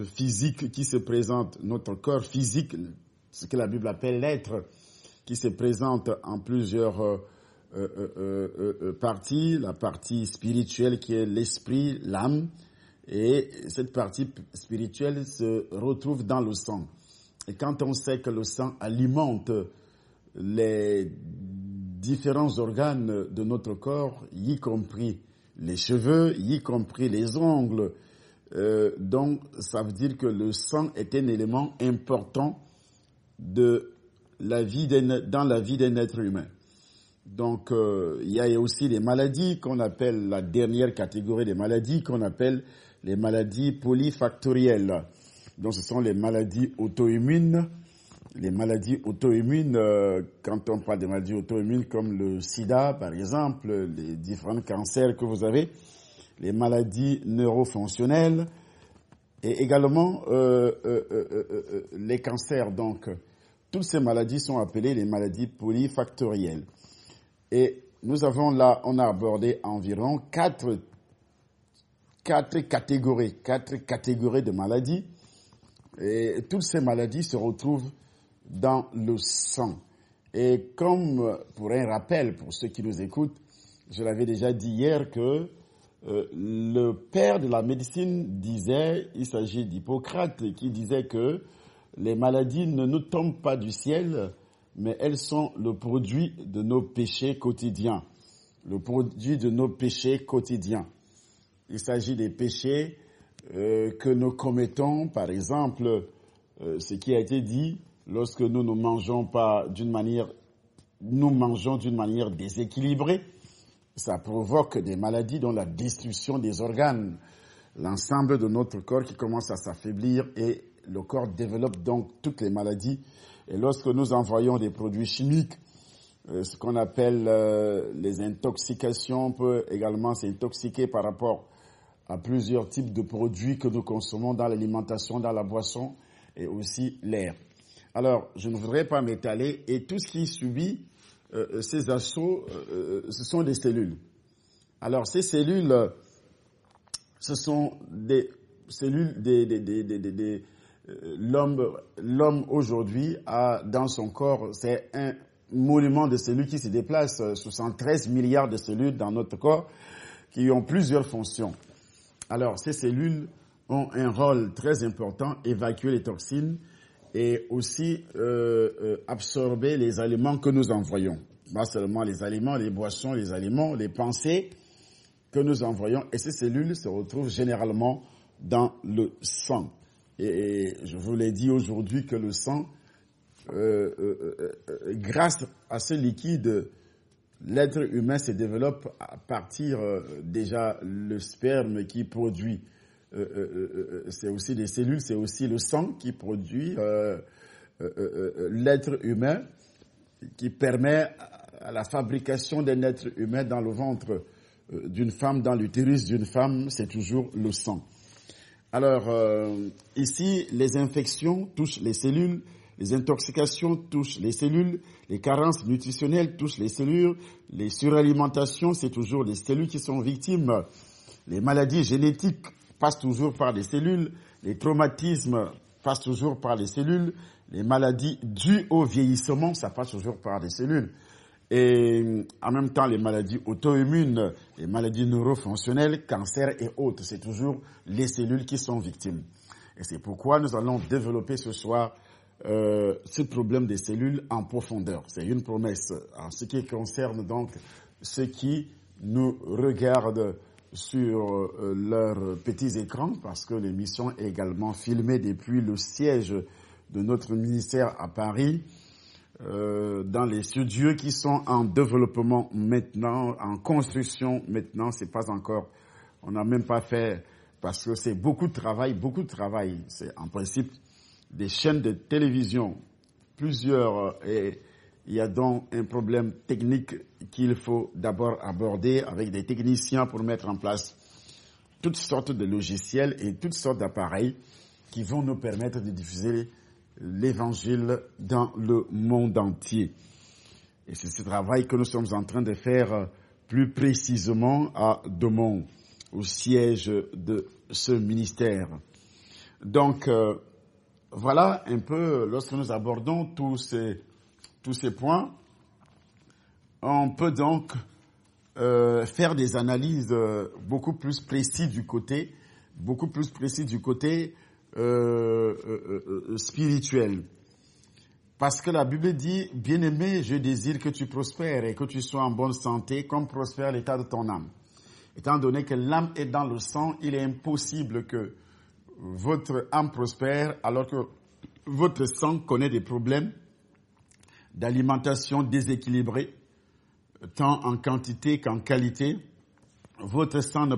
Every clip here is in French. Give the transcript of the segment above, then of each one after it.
physique qui se présente, notre corps physique, ce que la Bible appelle l'être, qui se présente en plusieurs parties. La partie spirituelle qui est l'esprit, l'âme, et cette partie spirituelle se retrouve dans le sang. Et quand on sait que le sang alimente les différents organes de notre corps, y compris les cheveux, y compris les ongles, donc ça veut dire que le sang est un élément important dans la vie d'un être humain. Donc il y a aussi les maladies qu'on appelle la dernière catégorie des maladies qu'on appelle les maladies polyfactorielles. Donc ce sont les maladies auto-immunes. Les maladies auto-immunes, quand on parle des maladies auto-immunes comme le sida par exemple, les différents cancers que vous avez, les maladies neurofonctionnelles et également les cancers. Donc toutes ces maladies sont appelées les maladies polyfactorielles. Et nous avons là, on a abordé environ quatre catégories de maladies. Et toutes ces maladies se retrouvent dans le sang. Et comme pour un rappel, pour ceux qui nous écoutent, je l'avais déjà dit hier que le père de la médecine disait, il s'agit d'Hippocrate, qui disait que les maladies ne nous tombent pas du ciel, mais elles sont le produit de nos péchés quotidiens. Le produit de nos péchés quotidiens. Il s'agit des péchés que nous commettons, par exemple, ce qui a été dit, lorsque nous ne mangeons pas d'une manière, nous mangeons d'une manière déséquilibrée, ça provoque des maladies dont la destruction des organes, l'ensemble de notre corps qui commence à s'affaiblir et le corps développe donc toutes les maladies. Et lorsque nous envoyons des produits chimiques, ce qu'on appelle les intoxications, on peut également s'intoxiquer par rapport à plusieurs types de produits que nous consommons dans l'alimentation, dans la boisson et aussi l'air. Alors, je ne voudrais pas m'étaler et tout ce qui subit ces assauts, ce sont des cellules. Alors, ces cellules, ce sont des cellules l'homme aujourd'hui a dans son corps, c'est un monument de cellules qui se déplace, 73 milliards de cellules dans notre corps qui ont plusieurs fonctions. Alors, ces cellules ont un rôle très important, évacuer les toxines et aussi absorber les aliments que nous envoyons. Pas seulement les aliments, les boissons, les aliments, les pensées que nous envoyons. Et ces cellules se retrouvent généralement dans le sang. Et je vous l'ai dit aujourd'hui que le sang, grâce à ce liquide, l'être humain se développe à partir déjà le sperme qui produit. C'est aussi des cellules, c'est aussi le sang qui produit l'être humain, qui permet à la fabrication d'un être humain dans le ventre d'une femme, dans l'utérus d'une femme, c'est toujours le sang. Alors, ici, les infections touchent les cellules, les intoxications touchent les cellules, les carences nutritionnelles touchent les cellules, les suralimentations, c'est toujours les cellules qui sont victimes, les maladies génétiques passent toujours par les cellules, les traumatismes passent toujours par les cellules, les maladies dues au vieillissement, ça passe toujours par les cellules. Et en même temps, les maladies auto-immunes, les maladies neurofonctionnelles, cancers et autres, c'est toujours les cellules qui sont victimes. Et c'est pourquoi nous allons développer ce soir ce problème des cellules en profondeur. C'est une promesse en ce qui concerne donc ceux qui nous regardent sur leurs petits écrans, parce que l'émission est également filmée depuis le siège de notre ministère à Paris, dans les studios qui sont en développement maintenant, en construction maintenant, c'est pas encore, on n'a même pas fait, parce que c'est beaucoup de travail. C'est en principe des chaînes de télévision, plusieurs, et il y a donc un problème technique qu'il faut d'abord aborder avec des techniciens pour mettre en place toutes sortes de logiciels et toutes sortes d'appareils qui vont nous permettre de diffuser l'évangile dans le monde entier. Et c'est ce travail que nous sommes en train de faire plus précisément à Domont, au siège de ce ministère. Donc, voilà un peu, lorsque nous abordons tous ces points, on peut donc faire des analyses beaucoup plus précises du côté spirituel. Parce que la Bible dit, bien-aimé, je désire que tu prospères et que tu sois en bonne santé, comme prospère l'état de ton âme. Étant donné que l'âme est dans le sang, il est impossible que votre âme prospère alors que votre sang connaît des problèmes d'alimentation déséquilibrés, tant en quantité qu'en qualité. Votre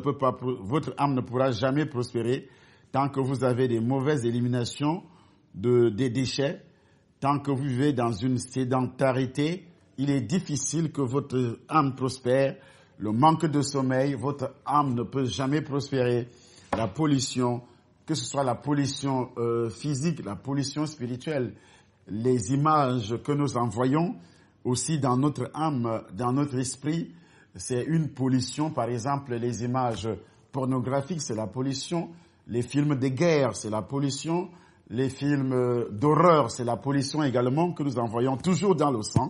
âme ne pourra jamais prospérer tant que vous avez des mauvaises éliminations des déchets, tant que vous vivez dans une sédentarité. Il est difficile que votre âme prospère. Le manque de sommeil, votre âme ne peut jamais prospérer. La pollution, que ce soit la pollution physique, la pollution spirituelle, les images que nous envoyons aussi dans notre âme, dans notre esprit, c'est une pollution. Par exemple, les images pornographiques, c'est la pollution. Les films de guerre, c'est la pollution. Les films d'horreur, c'est la pollution également que nous envoyons toujours dans le sang.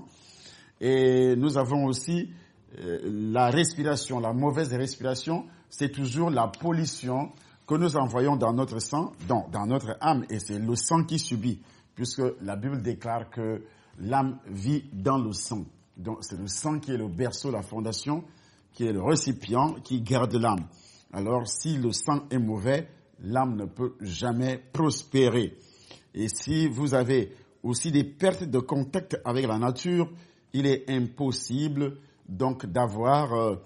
Et nous avons aussi la respiration, la mauvaise respiration, c'est toujours la pollution que nous envoyons dans notre sang, dans notre âme, et c'est le sang qui subit, puisque la Bible déclare que l'âme vit dans le sang. Donc c'est le sang qui est le berceau, la fondation, qui est le récipient, qui garde l'âme. Alors si le sang est mauvais, l'âme ne peut jamais prospérer. Et si vous avez aussi des pertes de contact avec la nature, il est impossible donc d'avoir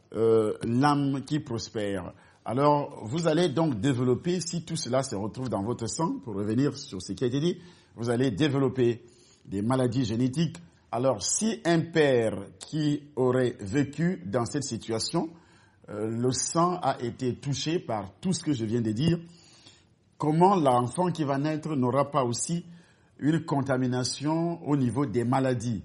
l'âme qui prospère. Alors, vous allez donc développer, si tout cela se retrouve dans votre sang, pour revenir sur ce qui a été dit, vous allez développer des maladies génétiques. Alors, si un père qui aurait vécu dans cette situation, le sang a été touché par tout ce que je viens de dire, comment l'enfant qui va naître n'aura pas aussi une contamination au niveau des maladies?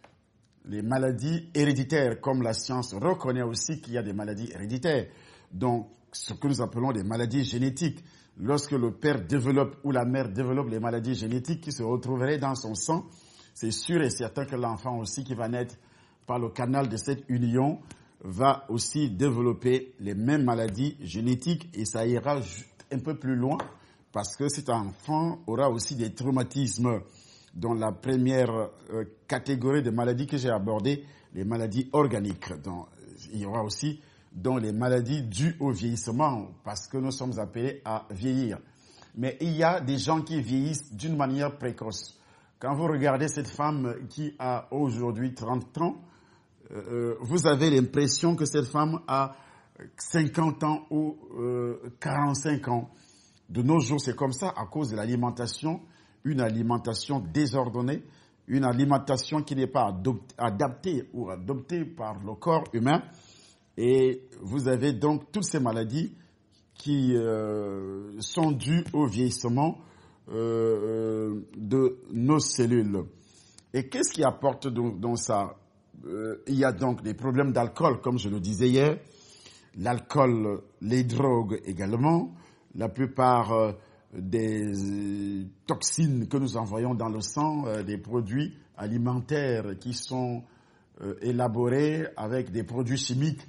Les maladies héréditaires, comme la science reconnaît aussi qu'il y a des maladies héréditaires. Donc, ce que nous appelons des maladies génétiques. Lorsque le père développe ou la mère développe les maladies génétiques qui se retrouveraient dans son sang, c'est sûr et certain que l'enfant aussi qui va naître par le canal de cette union va aussi développer les mêmes maladies génétiques, et ça ira un peu plus loin parce que cet enfant aura aussi des traumatismes, dont la première catégorie de maladies que j'ai abordées, les maladies organiques. Donc, il y aura aussi les maladies dues au vieillissement, parce que nous sommes appelés à vieillir. Mais il y a des gens qui vieillissent d'une manière précoce. Quand vous regardez cette femme qui a aujourd'hui 30 ans, vous avez l'impression que cette femme a 50 ans ou 45 ans. De nos jours, c'est comme ça à cause de l'alimentation, une alimentation désordonnée, une alimentation qui n'est pas adaptée ou adoptée par le corps humain. Et vous avez donc toutes ces maladies qui sont dues au vieillissement de nos cellules. Et qu'est-ce qui apporte donc ça? Il y a donc des problèmes d'alcool, comme je le disais hier. L'alcool, les drogues également. La plupart des toxines que nous envoyons dans le sang, des produits alimentaires qui sont élaborés avec des produits chimiques.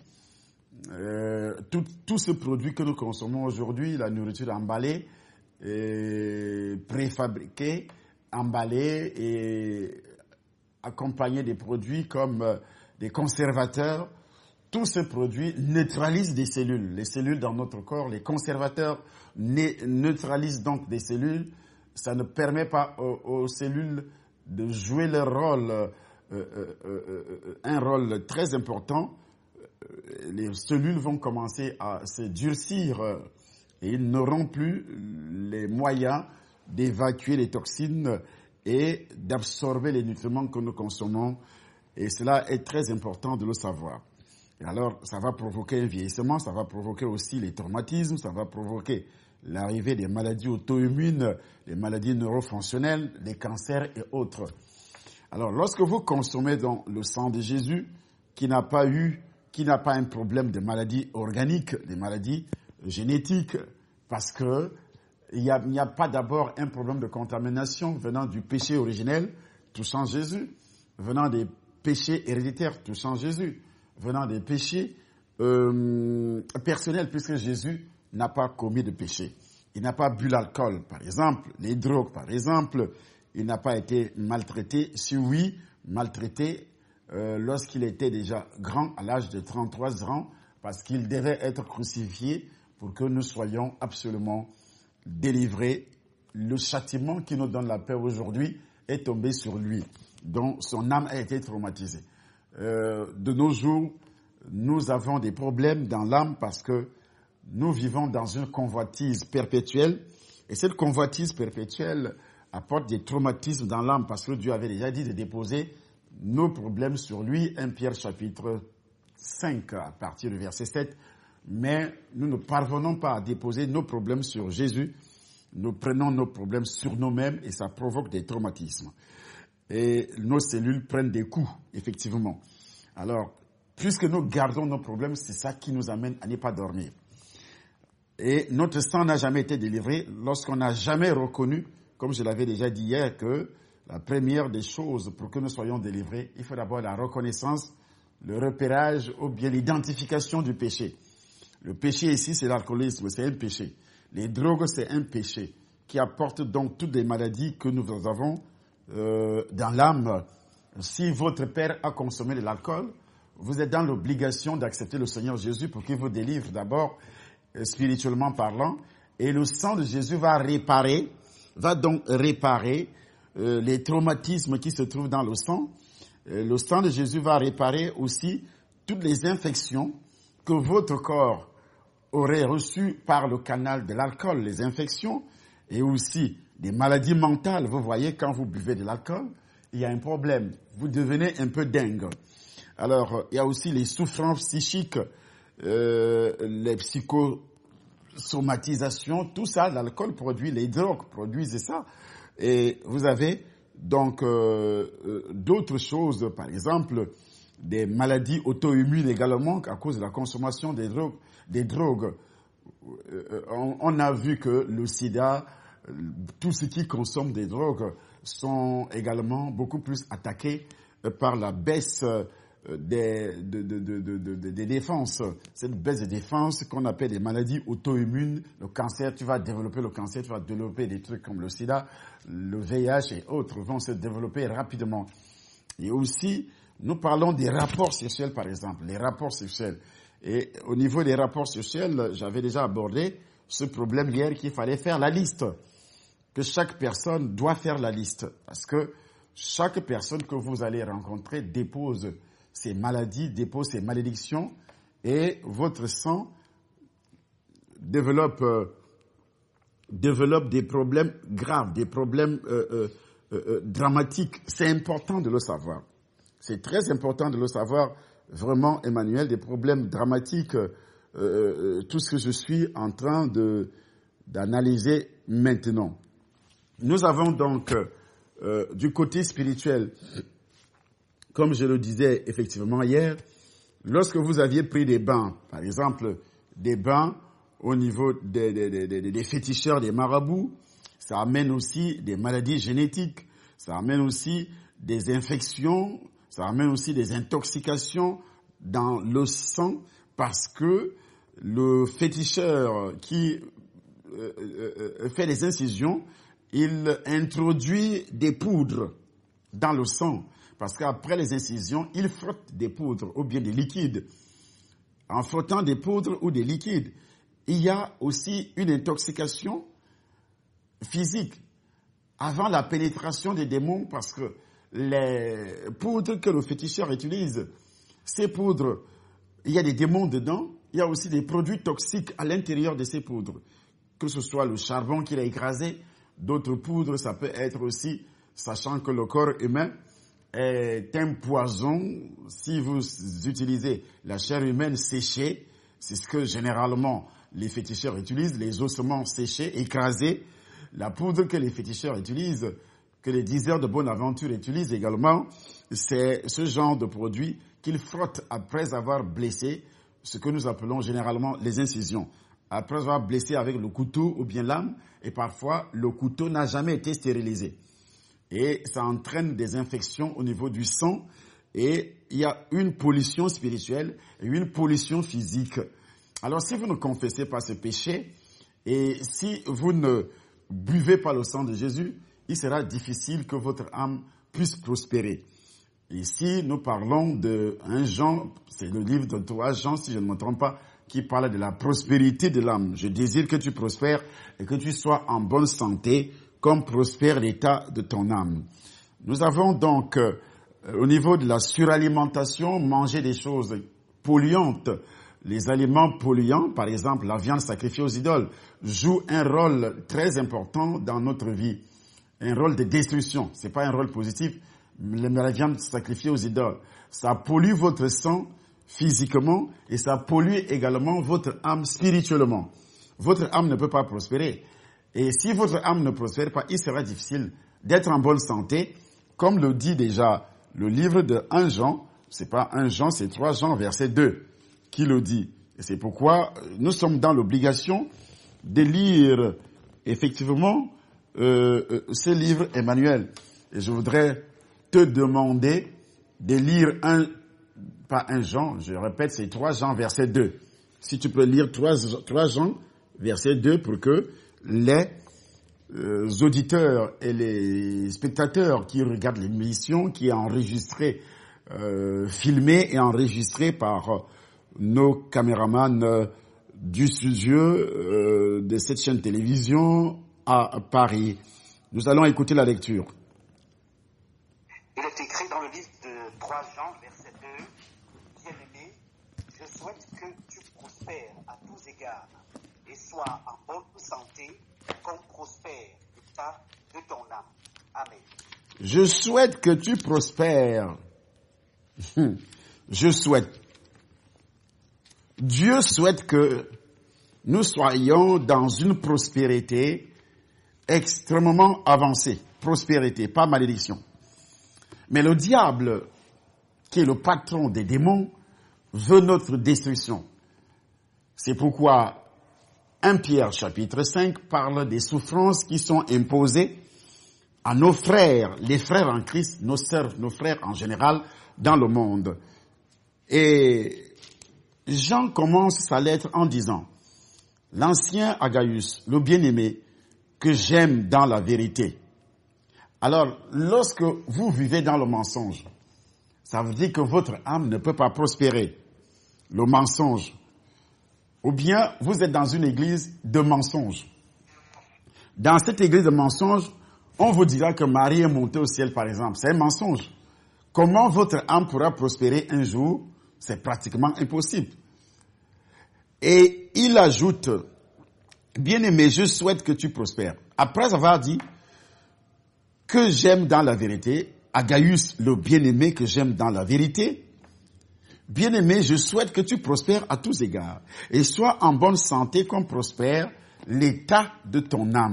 Tout ce produit que nous consommons aujourd'hui, la nourriture emballée, préfabriquée, emballée et accompagnée des produits comme des conservateurs, tous ces produits neutralisent des cellules. Les cellules dans notre corps, les conservateurs neutralisent donc des cellules. Ça ne permet pas aux cellules de jouer leur rôle, un rôle très important. Les cellules vont commencer à se durcir et ils n'auront plus les moyens d'évacuer les toxines et d'absorber les nutriments que nous consommons. Et cela est très important de le savoir. Et alors, ça va provoquer un vieillissement, ça va provoquer aussi les traumatismes, ça va provoquer l'arrivée des maladies auto-immunes, des maladies neurofonctionnelles, des cancers et autres. Alors, lorsque vous consommez donc le sang de Jésus, qui n'a pas un problème de maladies organiques, des maladies génétiques, parce que il n'y a pas d'abord un problème de contamination venant du péché originel touchant Jésus, venant des péchés héréditaires touchant Jésus, venant des péchés personnels, puisque Jésus n'a pas commis de péché. Il n'a pas bu l'alcool, par exemple, les drogues, par exemple. Il n'a pas été maltraité. Si oui, maltraité lorsqu'il était déjà grand, à l'âge de 33 ans, parce qu'il devait être crucifié pour que nous soyons absolument délivrés. Le châtiment qui nous donne la paix aujourd'hui est tombé sur lui, dont son âme a été traumatisée. De nos jours, nous avons des problèmes dans l'âme parce que nous vivons dans une convoitise perpétuelle, et cette convoitise perpétuelle apporte des traumatismes dans l'âme parce que Dieu avait déjà dit de déposer nos problèmes sur lui, 1 Pierre chapitre 5 à partir du verset 7, mais nous ne parvenons pas à déposer nos problèmes sur Jésus, nous prenons nos problèmes sur nous-mêmes et ça provoque des traumatismes. Et nos cellules prennent des coups, effectivement. Alors, puisque nous gardons nos problèmes, c'est ça qui nous amène à ne pas dormir. Et notre sang n'a jamais été délivré lorsqu'on n'a jamais reconnu, comme je l'avais déjà dit hier, que la première des choses pour que nous soyons délivrés, il faut d'abord la reconnaissance, le repérage ou bien l'identification du péché. Le péché ici, c'est l'alcoolisme, c'est un péché. Les drogues, c'est un péché qui apporte donc toutes les maladies que nous avons dans l'âme. Si votre père a consommé de l'alcool, vous êtes dans l'obligation d'accepter le Seigneur Jésus pour qu'il vous délivre d'abord spirituellement parlant, et le sang de Jésus va donc réparer les traumatismes qui se trouvent dans le sang. Le sang de Jésus va réparer aussi toutes les infections que votre corps aurait reçues par le canal de l'alcool, les infections, et aussi des maladies mentales. Vous voyez, quand vous buvez de l'alcool, il y a un problème. Vous devenez un peu dingue. Alors, il y a aussi les souffrances psychiques, les psychosomatisations, tout ça, l'alcool produit, les drogues produisent ça. Et vous avez donc d'autres choses, par exemple, des maladies auto-immunes également à cause de la consommation des drogues. On a vu que le sida, tous ceux qui consomment des drogues sont également beaucoup plus attaqués par la baisse des défenses. Cette baisse des défenses qu'on appelle des maladies auto-immunes, le cancer, tu vas développer le cancer, tu vas développer des trucs comme le sida, le VIH et autres vont se développer rapidement. Et aussi, nous parlons des rapports sexuels, par exemple, les rapports sexuels. Et au niveau des rapports sexuels, j'avais déjà abordé ce problème hier qu'il fallait faire la liste, que chaque personne doit faire la liste, parce que chaque personne que vous allez rencontrer dépose ses maladies, dépose ses malédictions, et votre sang développe des problèmes graves, des problèmes dramatiques. C'est important de le savoir. C'est très important de le savoir, vraiment, Emmanuel, des problèmes dramatiques, tout ce que je suis en train d'analyser maintenant. Nous avons donc, du côté spirituel, comme je le disais effectivement hier, lorsque vous aviez pris des bains, par exemple des bains au niveau des féticheurs, des marabouts, ça amène aussi des maladies génétiques, ça amène aussi des infections, ça amène aussi des intoxications dans le sang, parce que le féticheur qui fait des incisions, il introduit des poudres dans le sang. Parce qu'après les incisions, il frotte des poudres ou bien des liquides. En frottant des poudres ou des liquides, il y a aussi une intoxication physique avant la pénétration des démons, parce que les poudres que le féticheur utilise, ces poudres, il y a des démons dedans, il y a aussi des produits toxiques à l'intérieur de ces poudres, que ce soit le charbon qu'il a écrasé, d'autres poudres, ça peut être aussi, sachant que le corps humain est un poison. Si vous utilisez la chair humaine séchée, c'est ce que généralement les féticheurs utilisent, les ossements séchés, écrasés. La poudre que les féticheurs utilisent, que les diseurs de Bonaventure utilisent également, c'est ce genre de produit qu'ils frottent après avoir blessé, ce que nous appelons généralement les incisions. après avoir blessé avec le couteau ou bien lame, et parfois le couteau n'a jamais été stérilisé. Et ça entraîne des infections au niveau du sang, et il y a une pollution spirituelle et une pollution physique. Alors si vous ne confessez pas ce péché, et si vous ne buvez pas le sang de Jésus, il sera difficile que votre âme puisse prospérer. Ici, nous parlons de 1 Jean, c'est le livre de 3 Jean, si je ne me trompe pas, qui parle de la prospérité de l'âme. Je désire que tu prospères et que tu sois en bonne santé, comme prospère l'état de ton âme. Nous avons donc, au niveau de la suralimentation, mangé des choses polluantes. Les aliments polluants, par exemple la viande sacrifiée aux idoles, jouent un rôle très important dans notre vie. Un rôle de destruction. C'est pas un rôle positif. La viande sacrifiée aux idoles. Ça pollue votre sang physiquement et ça pollue également votre âme spirituellement. Votre âme ne peut pas prospérer. Et si votre âme ne prospère pas, il sera difficile d'être en bonne santé, comme le dit déjà le livre de 1 Jean. C'est pas 1 Jean, c'est 3 Jean, verset 2, qui le dit. Et c'est pourquoi nous sommes dans l'obligation de lire effectivement ce livre Emmanuel. Et je voudrais te demander de lire pas 1 Jean, je répète, c'est 3 Jean, verset 2. Si tu peux lire 3 Jean, verset 2, pour que les auditeurs et les spectateurs qui regardent l'émission, qui est enregistrée, filmée et enregistrée par nos caméramans du studio de cette chaîne télévision à Paris. Nous allons écouter la lecture. Il est écrit dans le livre de 3 Jean, verset 2, « Bien-aimé, je souhaite que tu prospères à tous égards et sois en bonne santé, comme prospère l'état de ton âme. » Amen. Je souhaite que tu prospères. Je souhaite. Dieu souhaite que nous soyons dans une prospérité extrêmement avancée. Prospérité, pas malédiction. Mais le diable, qui est le patron des démons, veut notre destruction. C'est pourquoi 1 Pierre chapitre 5 parle des souffrances qui sont imposées à nos frères, les frères en Christ, nos sœurs, nos frères en général dans le monde. Et Jean commence sa lettre en disant « L'ancien Agaius, le bien-aimé, que j'aime dans la vérité. » Alors, lorsque vous vivez dans le mensonge, ça veut dire que votre âme ne peut pas prospérer. Le mensonge. Ou bien, vous êtes dans une église de mensonges. Dans cette église de mensonges, on vous dira que Marie est montée au ciel, par exemple. C'est un mensonge. Comment votre âme pourra prospérer un jour? C'est pratiquement impossible. Et il ajoute, « Bien-aimé, je souhaite que tu prospères. » Après avoir dit que j'aime dans la vérité, Agaius, le bien-aimé que j'aime dans la vérité, « Bien-aimé, je souhaite que tu prospères à tous égards et sois en bonne santé comme prospère l'état de ton âme. »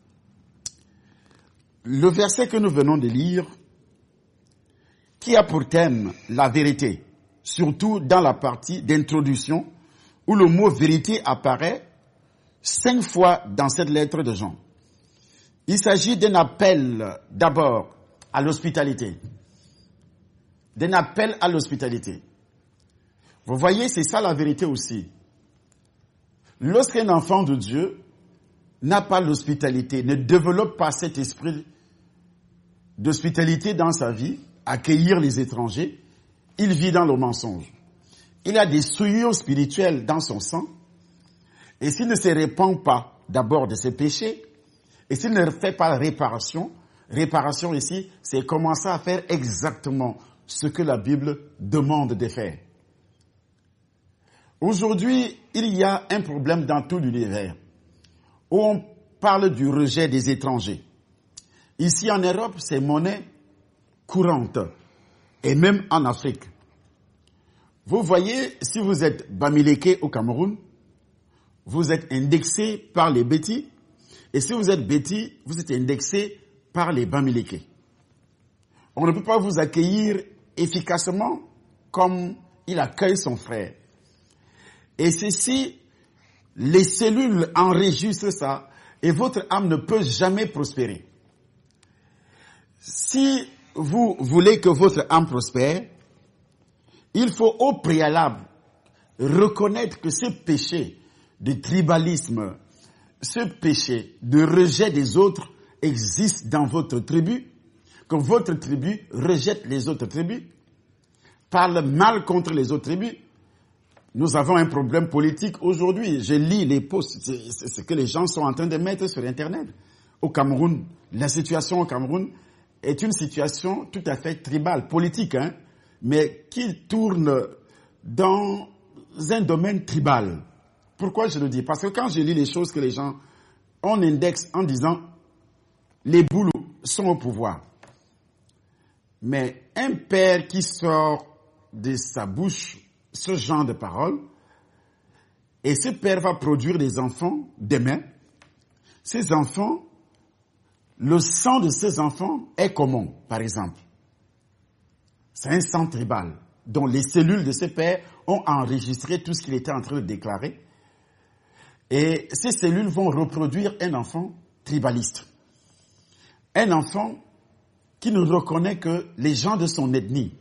Le verset que nous venons de lire, qui a pour thème la vérité, surtout dans la partie d'introduction, où le mot vérité apparaît 5 fois dans cette lettre de Jean. Il s'agit d'un appel d'abord à l'hospitalité. D'un appel à l'hospitalité. Vous voyez, c'est ça la vérité aussi. Lorsqu'un enfant de Dieu n'a pas l'hospitalité, ne développe pas cet esprit d'hospitalité dans sa vie, accueillir les étrangers, il vit dans le mensonge. Il a des souillures spirituelles dans son sang, et s'il ne se répand pas d'abord de ses péchés, et s'il ne fait pas réparation ici, c'est commencer à faire exactement ce que la Bible demande de faire. Aujourd'hui, il y a un problème dans tout l'univers, où on parle du rejet des étrangers. Ici en Europe, c'est monnaie courante, et même en Afrique. Vous voyez, si vous êtes Bamileke au Cameroun, vous êtes indexé par les Bétis, et si vous êtes Bétis, vous êtes indexé par les Bamileke. On ne peut pas vous accueillir efficacement comme il accueille son frère. Et ceci les cellules enregistrent ça et votre âme ne peut jamais prospérer. Si vous voulez que votre âme prospère, il faut au préalable reconnaître que ce péché de tribalisme, ce péché de rejet des autres existe dans votre tribu, que votre tribu rejette les autres tribus, parle mal contre les autres tribus. Nous avons un problème politique aujourd'hui. Je lis les posts, c'est ce que les gens sont en train de mettre sur Internet. Au Cameroun, la situation au Cameroun est une situation tout à fait tribale, politique, mais qui tourne dans un domaine tribal. Pourquoi je le dis? Parce que quand je lis les choses que les gens, on indexe en disant les boulous sont au pouvoir. Mais un père qui sort de sa bouche ce genre de paroles, et ce père va produire des enfants demain, ces enfants, le sang de ces enfants est comment, par exemple? C'est un sang tribal, dont les cellules de ce père ont enregistré tout ce qu'il était en train de déclarer. Et ces cellules vont reproduire un enfant tribaliste. Un enfant qui ne reconnaît que les gens de son ethnie.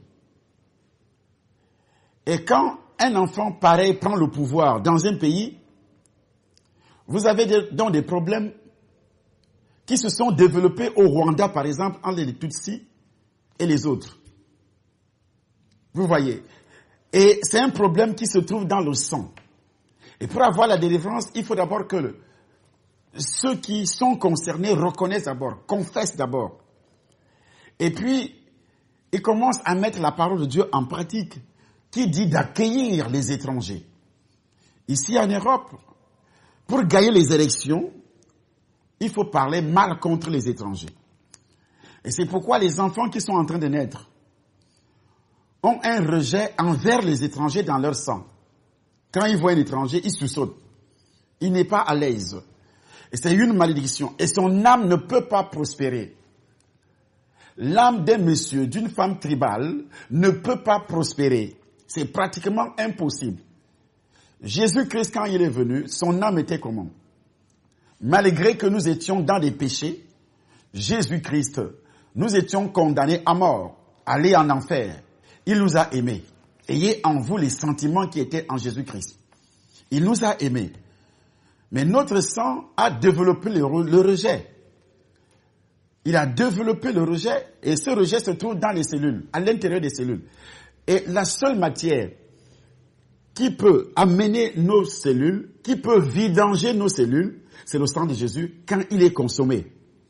Et quand un enfant pareil prend le pouvoir dans un pays, vous avez donc des problèmes qui se sont développés au Rwanda, par exemple, entre les Tutsis et les autres. Vous voyez. Et c'est un problème qui se trouve dans le sang. Et pour avoir la délivrance, il faut d'abord que ceux qui sont concernés reconnaissent d'abord, confessent d'abord. Et puis, ils commencent à mettre la parole de Dieu en pratique, qui dit d'accueillir les étrangers. Ici en Europe, pour gagner les élections, il faut parler mal contre les étrangers. Et c'est pourquoi les enfants qui sont en train de naître ont un rejet envers les étrangers dans leur sang. Quand ils voient un étranger, ils se sautent. Il n'est pas à l'aise. Et c'est une malédiction. Et son âme ne peut pas prospérer. L'âme d'un monsieur, d'une femme tribale, ne peut pas prospérer. C'est pratiquement impossible. Jésus-Christ, quand il est venu, son âme était comment? Malgré que nous étions dans des péchés, Jésus-Christ, nous étions condamnés à mort, aller en enfer. Il nous a aimés. Ayez en vous les sentiments qui étaient en Jésus-Christ. Il nous a aimés. Mais notre sang a développé le rejet. Il a développé le rejet et ce rejet se trouve dans les cellules, à l'intérieur des cellules. Et la seule matière qui peut amener nos cellules, qui peut vidanger nos cellules, c'est le sang de Jésus quand il est consommé.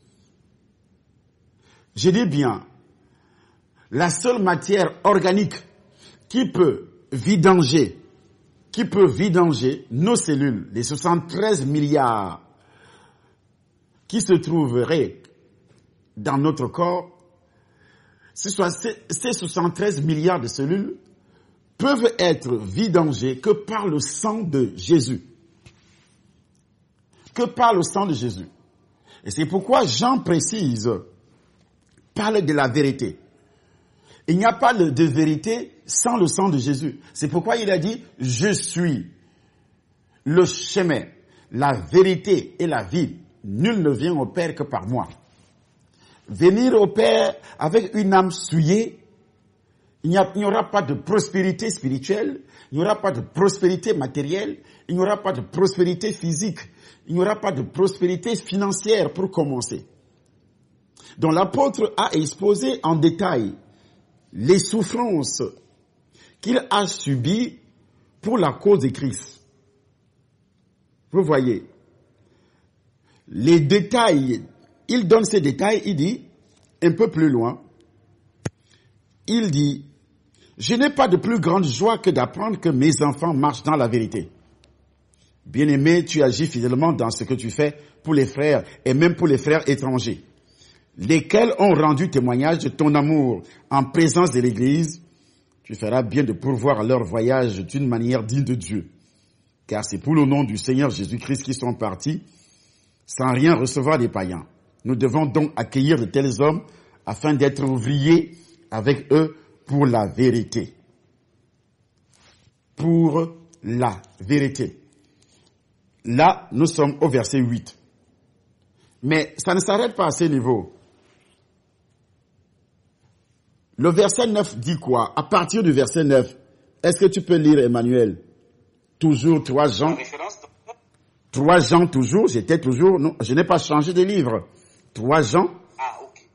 Je dis bien, la seule matière organique qui peut vidanger nos cellules, les 73 milliards qui se trouveraient dans notre corps, ces 73 milliards de cellules peuvent être vidangées que par le sang de Jésus. Que par le sang de Jésus. Et c'est pourquoi Jean précise, parle de la vérité. Il n'y a pas de vérité sans le sang de Jésus. C'est pourquoi il a dit, je suis le chemin, la vérité et la vie. Nul ne vient au Père que par moi. Venir au Père avec une âme souillée, il n'y aura pas de prospérité spirituelle, il n'y aura pas de prospérité matérielle, il n'y aura pas de prospérité physique, il n'y aura pas de prospérité financière pour commencer. Donc l'apôtre a exposé en détail les souffrances qu'il a subies pour la cause de Christ. Vous voyez, les détails, il donne ces détails, il dit, un peu plus loin, il dit, je n'ai pas de plus grande joie que d'apprendre que mes enfants marchent dans la vérité. Bien-aimé, tu agis fidèlement dans ce que tu fais pour les frères et même pour les frères étrangers, lesquels ont rendu témoignage de ton amour en présence de l'Église. Tu feras bien de pourvoir leur voyage d'une manière digne de Dieu. Car c'est pour le nom du Seigneur Jésus-Christ qu'ils sont partis, sans rien recevoir des païens. Nous devons donc accueillir de tels hommes afin d'être ouvriers avec eux pour la vérité. Pour la vérité. Là, nous sommes au verset 8. Mais ça ne s'arrête pas à ce niveau. Le verset 9 dit quoi? À partir du verset 9, est-ce que tu peux lire, Emmanuel? Toujours 3 Jean. 3 Jean toujours, non, je n'ai pas changé de livre. 3 Jean. Ah, ok.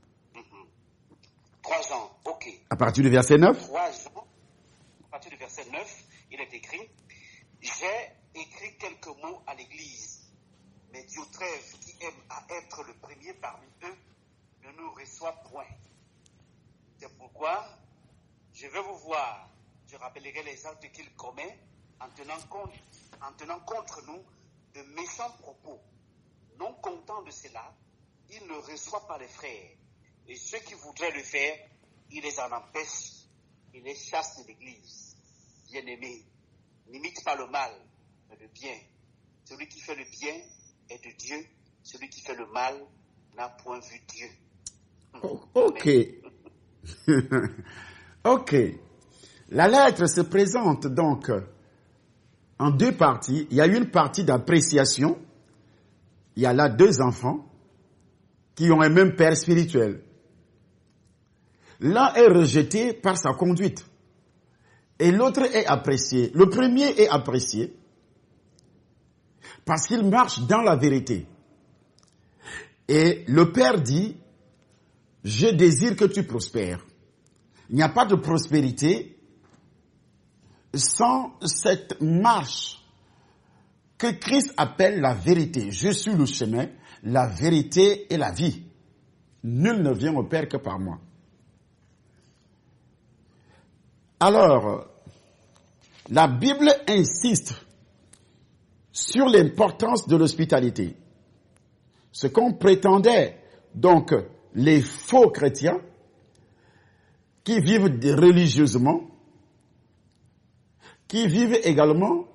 3 Jean, ok. À partir du verset 9. 3 Jean, à partir du verset 9, il est écrit, j'ai écrit quelques mots à l'église, mais Diotrephe, qui aime à être le premier parmi eux, ne nous reçoit point. C'est pourquoi je vais vous voir, je rappellerai les actes qu'il commet en tenant contre nous de méchants propos. Non content de cela, il ne reçoit pas les frères. Et ceux qui voudraient le faire, il les en empêche. Il les chasse de l'église. Bien-aimés, n'imite pas le mal, mais le bien. Celui qui fait le bien est de Dieu. Celui qui fait le mal n'a point vu Dieu. Ok. Ok. La lettre se présente donc en 2 parties. Il y a une partie d'appréciation. Il y a là 2 enfants qui ont un même père spirituel. L'un est rejeté par sa conduite et l'autre est apprécié. Le premier est apprécié parce qu'il marche dans la vérité. Et le père dit, je désire que tu prospères. Il n'y a pas de prospérité sans cette marche que Christ appelle la vérité. Je suis le chemin, la vérité et la vie. Nul ne vient au Père que par moi. Alors, la Bible insiste sur l'importance de l'hospitalité. Ce qu'on prétendait, donc, les faux chrétiens qui vivent religieusement, qui vivent également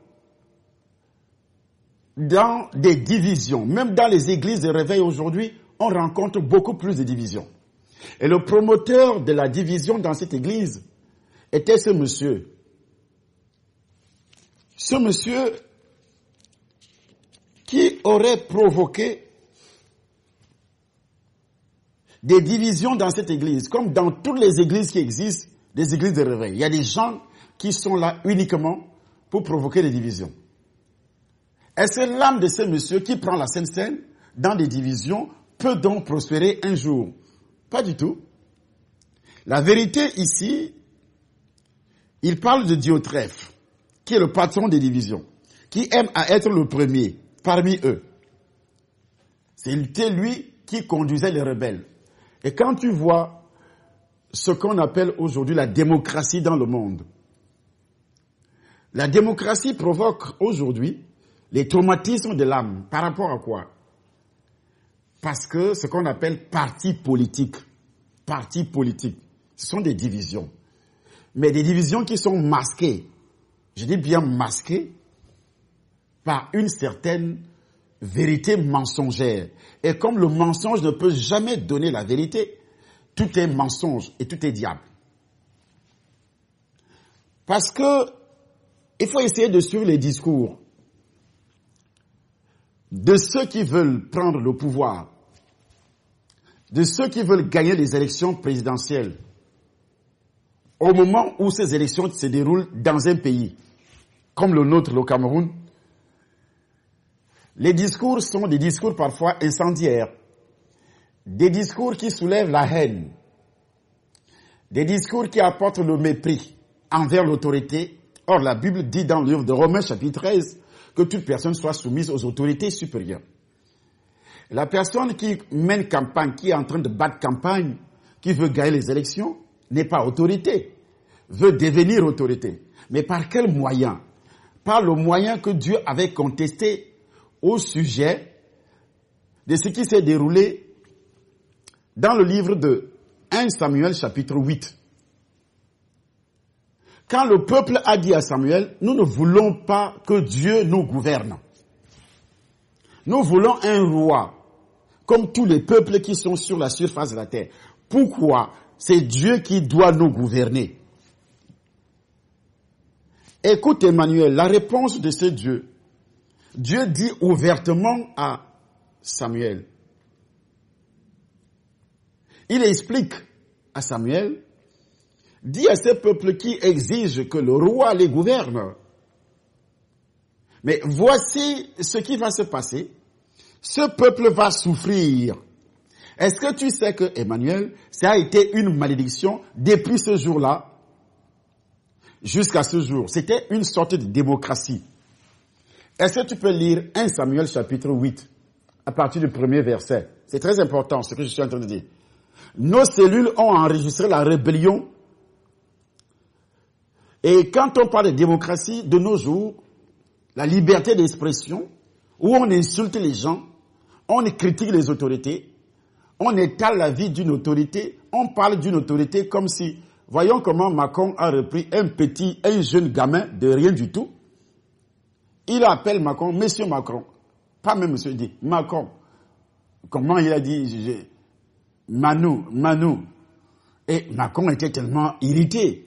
dans des divisions. Même dans les églises de réveil aujourd'hui, on rencontre beaucoup plus de divisions. Et le promoteur de la division dans cette église était ce monsieur. Ce monsieur qui aurait provoqué des divisions dans cette église, comme dans toutes les églises qui existent, des églises de réveil. Il y a des gens qui sont là uniquement pour provoquer des divisions. Est-ce que l'âme de ce monsieur qui prend la Sainte Seine dans des divisions peut donc prospérer un jour? Pas du tout. La vérité ici, il parle de Diotrephe, qui est le patron des divisions, qui aime à être le premier parmi eux. C'était lui qui conduisait les rebelles. Et quand tu vois ce qu'on appelle aujourd'hui la démocratie dans le monde, la démocratie provoque aujourd'hui les traumatismes de l'âme. Par rapport à quoi? Parce que ce qu'on appelle parti politique, ce sont des divisions. Mais des divisions qui sont masquées, je dis bien masquées, par une certaine vérité mensongère. Et comme le mensonge ne peut jamais donner la vérité, tout est mensonge et tout est diable. Parce que il faut essayer de suivre les discours de ceux qui veulent prendre le pouvoir, de ceux qui veulent gagner les élections présidentielles, au moment où ces élections se déroulent dans un pays, comme le nôtre, le Cameroun. Les discours sont des discours parfois incendiaires, des discours qui soulèvent la haine, des discours qui apportent le mépris envers l'autorité. Or, la Bible dit dans le livre de Romains chapitre 13 que toute personne soit soumise aux autorités supérieures. La personne qui mène campagne, qui est en train de battre campagne, qui veut gagner les élections, n'est pas autorité, veut devenir autorité. Mais par quel moyen? Par le moyen que Dieu avait contesté au sujet de ce qui s'est déroulé dans le livre de 1 Samuel chapitre 8. Quand le peuple a dit à Samuel, nous ne voulons pas que Dieu nous gouverne. Nous voulons un roi, comme tous les peuples qui sont sur la surface de la terre. Pourquoi? C'est Dieu qui doit nous gouverner. Écoute Emmanuel, la réponse de ce Dieu Dieu dit ouvertement à Samuel. Il explique à Samuel, dit à ce peuple qui exige que le roi les gouverne. Mais voici ce qui va se passer. Ce peuple va souffrir. Est-ce que tu sais que, Emmanuel, ça a été une malédiction depuis ce jour-là jusqu'à ce jour? C'était une sorte de démocratie. Est-ce que tu peux lire 1 Samuel chapitre 8 à partir du premier verset? C'est très important ce que je suis en train de dire. Nos cellules ont enregistré la rébellion. Et quand on parle de démocratie de nos jours, la liberté d'expression, où on insulte les gens, on critique les autorités, on étale la vie d'une autorité, on parle d'une autorité comme si, voyons comment Macron a repris un jeune gamin de rien du tout. Il appelle Macron, Monsieur Macron, pas même Monsieur, il dit Macron. Comment il a dit Manu. Et Macron était tellement irrité.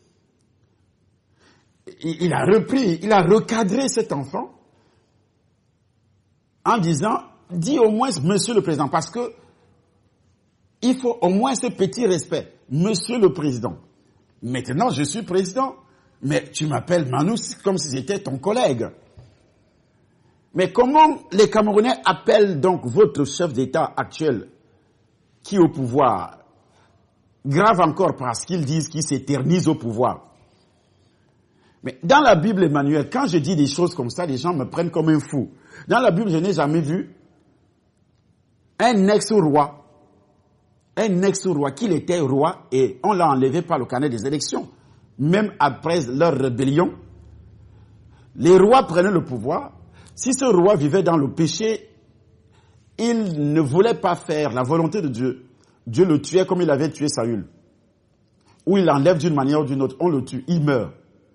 Il a recadré cet enfant en disant, dis au moins Monsieur le Président, parce que il faut au moins ce petit respect. Monsieur le Président. Maintenant, je suis président, mais tu m'appelles Manu comme si j'étais ton collègue. Mais comment les Camerounais appellent donc votre chef d'État actuel qui est au pouvoir? Grave encore parce qu'ils disent qu'il s'éternise au pouvoir. Mais dans la Bible, Emmanuel, quand je dis des choses comme ça, les gens me prennent comme un fou. Dans la Bible, je n'ai jamais vu un ex-roi qu'il était roi et on l'a enlevé par le carnet des élections. Même après leur rébellion, les rois prenaient le pouvoir. Si ce roi vivait dans le péché, il ne voulait pas faire la volonté de Dieu. Dieu le tuait comme il avait tué Saül. Ou il l'enlève d'une manière ou d'une autre, on le tue, il meurt.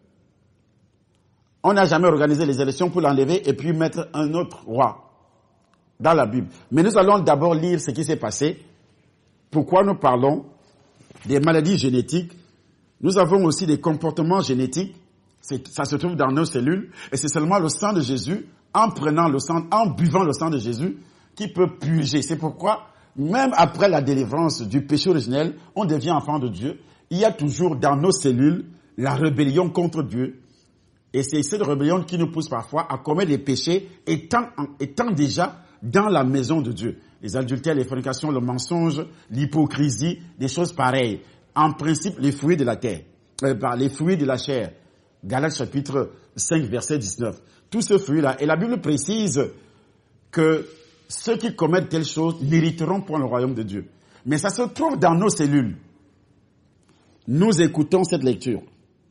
On n'a jamais organisé les élections pour l'enlever et puis mettre un autre roi dans la Bible. Mais nous allons d'abord lire ce qui s'est passé. Pourquoi nous parlons des maladies génétiques? Nous avons aussi des comportements génétiques. Ça se trouve dans nos cellules. Et c'est seulement le sang de Jésus, en buvant le sang de Jésus, qui peut purger. C'est pourquoi, même après la délivrance du péché originel, on devient enfant de Dieu. Il y a toujours dans nos cellules la rébellion contre Dieu. Et c'est cette rébellion qui nous pousse parfois à commettre des péchés étant déjà dans la maison de Dieu. Les adultères, les fornications, le mensonge, l'hypocrisie, des choses pareilles. En principe, les fruits de la terre, les fruits de la chair. Galates chapitre 5, verset 19. Tous ces fruits-là. Et la Bible précise que ceux qui commettent telles choses n'hériteront point le royaume de Dieu. Mais ça se trouve dans nos cellules. Nous écoutons cette lecture.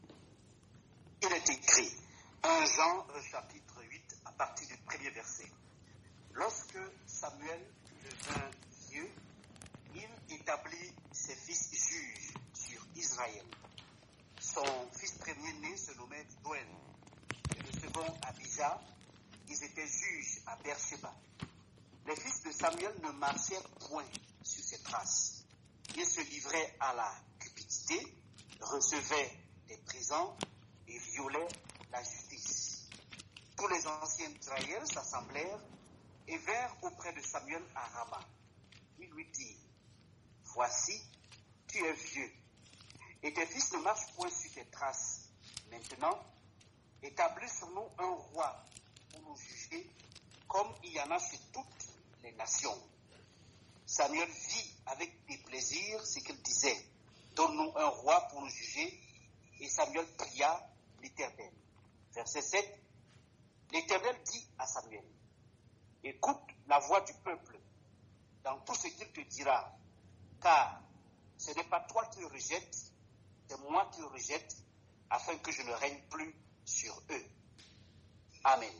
Il est écrit, 1 Jean chapitre 8, à partir du premier verset. Lorsque Samuel devint vieux, il établit ses fils juges sur Israël. Son fils premier-né se nommait Doeg, et le second Abijah. Ils étaient juges à Beersheba. Les fils de Samuel ne marchaient point sur ses traces. Ils se livraient à la cupidité, recevaient des présents et violaient la justice. Tous les anciens d'Israël s'assemblèrent et vinrent auprès de Samuel à Rama. Ils lui dirent, voici, tu es vieux, et tes fils ne marchent point sur tes traces. Maintenant, établis sur nous un roi pour nous juger, comme il y en a sur toutes les nations. Samuel vit avec déplaisir ce qu'il disait. Donne-nous un roi pour nous juger. Et Samuel pria l'Éternel. Verset 7. L'Éternel dit à Samuel, écoute la voix du peuple dans tout ce qu'il te dira, car ce n'est pas toi qui le rejettes, c'est moi qui le rejette, afin que je ne règne plus sur eux. Amen.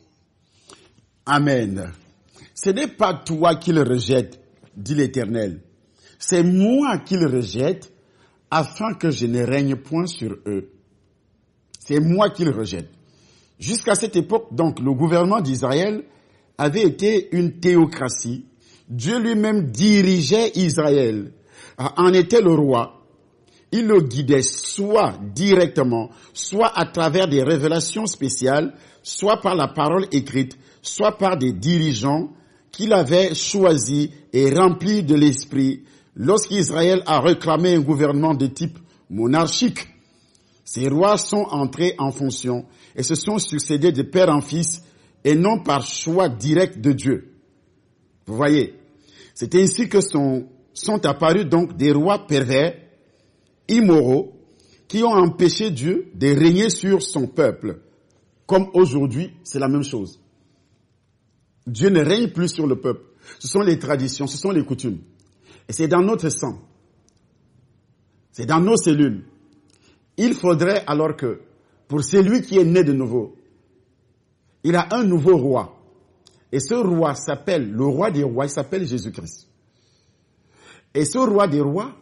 Amen. Ce n'est pas toi qui le rejettes, dit l'Éternel. C'est moi qui le rejette, afin que je ne règne point sur eux. C'est moi qui le rejette. Jusqu'à cette époque, donc, le gouvernement d'Israël avait été une théocratie. Dieu lui-même dirigeait Israël, en était le roi. Il le guidait soit directement, soit à travers des révélations spéciales, soit par la parole écrite, soit par des dirigeants qu'il avait choisis et remplis de l'esprit lorsqu'Israël a réclamé un gouvernement de type monarchique. Ces rois sont entrés en fonction et se sont succédés de père en fils et non par choix direct de Dieu. Vous voyez, c'est ainsi que sont apparus donc des rois pervers, immoraux, qui ont empêché Dieu de régner sur son peuple. Comme aujourd'hui, c'est la même chose. Dieu ne règne plus sur le peuple. Ce sont les traditions, ce sont les coutumes. Et c'est dans notre sang. C'est dans nos cellules. Il faudrait alors que, pour celui qui est né de nouveau, il a un nouveau roi. Et ce roi s'appelle, le roi des rois, il s'appelle Jésus-Christ. Et ce roi des rois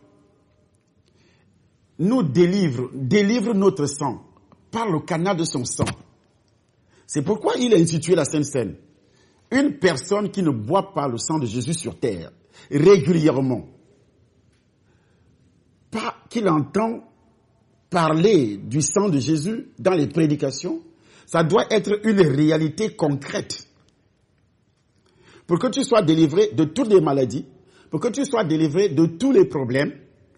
nous délivre notre sang par le canal de son sang. C'est pourquoi il a institué la Sainte Seine. Une personne qui ne boit pas le sang de Jésus sur terre, régulièrement, pas qu'il entend parler du sang de Jésus dans les prédications, ça doit être une réalité concrète. Pour que tu sois délivré de toutes les maladies, pour que tu sois délivré de tous les problèmes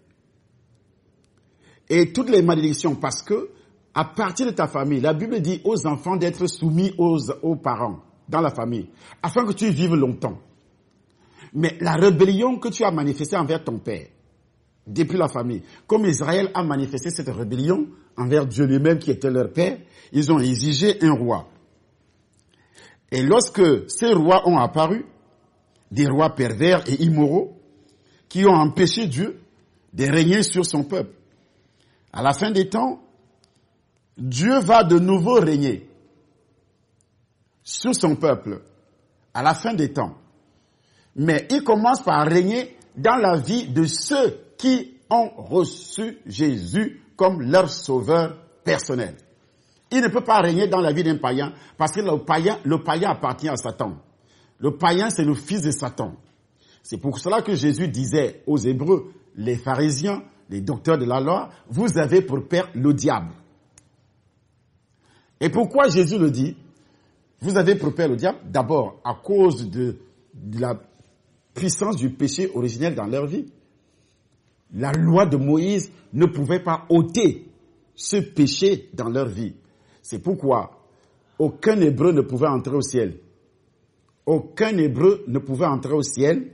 et toutes les malédictions, parce que à partir de ta famille, la Bible dit aux enfants d'être soumis aux parents dans la famille, afin que tu vives longtemps. Mais la rébellion que tu as manifestée envers ton père, depuis la famille, comme Israël a manifesté cette rébellion envers Dieu lui-même qui était leur père, ils ont exigé un roi. Et lorsque ces rois ont apparu, des rois pervers et immoraux, qui ont empêché Dieu de régner sur son peuple, à la fin des temps, Dieu va de nouveau régner sur son peuple à la fin des temps. Mais il commence par régner dans la vie de ceux qui ont reçu Jésus comme leur sauveur personnel. Il ne peut pas régner dans la vie d'un païen parce que le païen appartient à Satan. Le païen, c'est le fils de Satan. C'est pour cela que Jésus disait aux Hébreux, les pharisiens, les docteurs de la loi, vous avez pour père le diable. Et pourquoi Jésus le dit? Vous avez pour père le diable, d'abord à cause de la puissance du péché originel dans leur vie. La loi de Moïse ne pouvait pas ôter ce péché dans leur vie. C'est pourquoi aucun Hébreu ne pouvait entrer au ciel. Aucun Hébreu ne pouvait entrer au ciel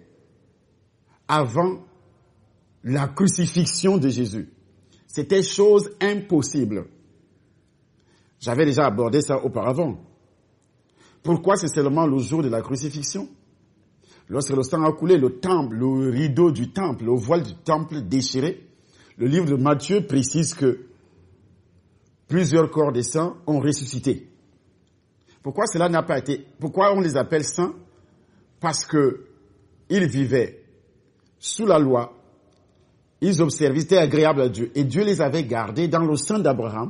avant la crucifixion de Jésus. C'était chose impossible. J'avais déjà abordé ça auparavant. Pourquoi c'est seulement le jour de la crucifixion? Lorsque le sang a coulé, le temple, le rideau du temple, le voile du temple déchiré, le livre de Matthieu précise que plusieurs corps des saints ont ressuscité. Pourquoi cela n'a pas été? Pourquoi on les appelle saints? Parce que ils vivaient sous la loi, ils observaient, c'était agréable à Dieu, et Dieu les avait gardés dans le sein d'Abraham.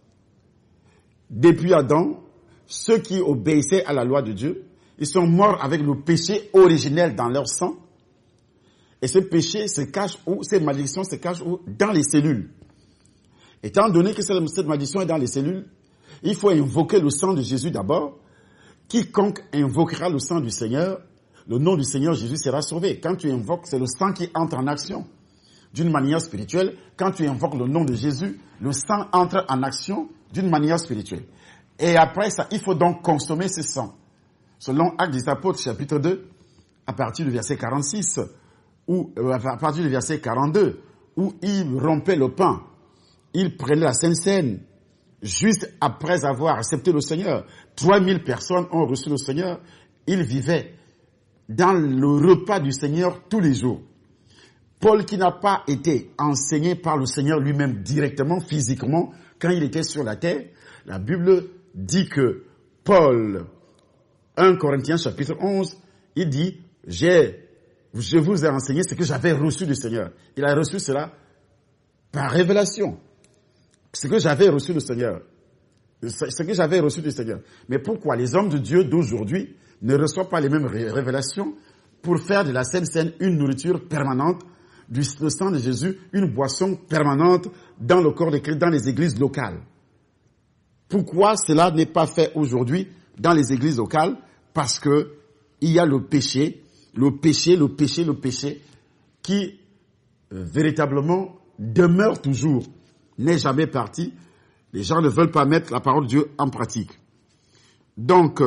Depuis Adam, ceux qui obéissaient à la loi de Dieu, ils sont morts avec le péché originel dans leur sang. Et ce péché se cache où? Ces malédictions se cachent où? Dans les cellules. Étant donné que cette malédiction est dans les cellules, il faut invoquer le sang de Jésus d'abord. Quiconque invoquera le sang du Seigneur, le nom du Seigneur Jésus sera sauvé. Quand tu invoques, c'est le sang qui entre en action. D'une manière spirituelle, quand tu invoques le nom de Jésus, le sang entre en action d'une manière spirituelle. Et après ça, il faut donc consommer ce sang. Selon Actes des Apôtres, chapitre 2, à partir du verset 46, ou à partir du verset 42, où il rompait le pain, il prenait la Sainte Seine, juste après avoir accepté le Seigneur. 3000 personnes ont reçu le Seigneur. Ils vivaient dans le repas du Seigneur tous les jours. Paul, qui n'a pas été enseigné par le Seigneur lui-même directement, physiquement, quand il était sur la terre, la Bible dit que Paul, 1 Corinthiens chapitre 11, il dit, je vous ai enseigné ce que j'avais reçu du Seigneur. Il a reçu cela par révélation. Ce que j'avais reçu du Seigneur. Ce que j'avais reçu du Seigneur. Mais pourquoi les hommes de Dieu d'aujourd'hui ne reçoivent pas les mêmes révélations pour faire de la Sainte Seine une nourriture permanente, le sang de Jésus, une boisson permanente dans le corps de Christ, dans les églises locales? Pourquoi cela n'est pas fait aujourd'hui dans les églises locales? Parce que il y a le péché qui véritablement demeure toujours, n'est jamais parti. Les gens ne veulent pas mettre la parole de Dieu en pratique. Donc,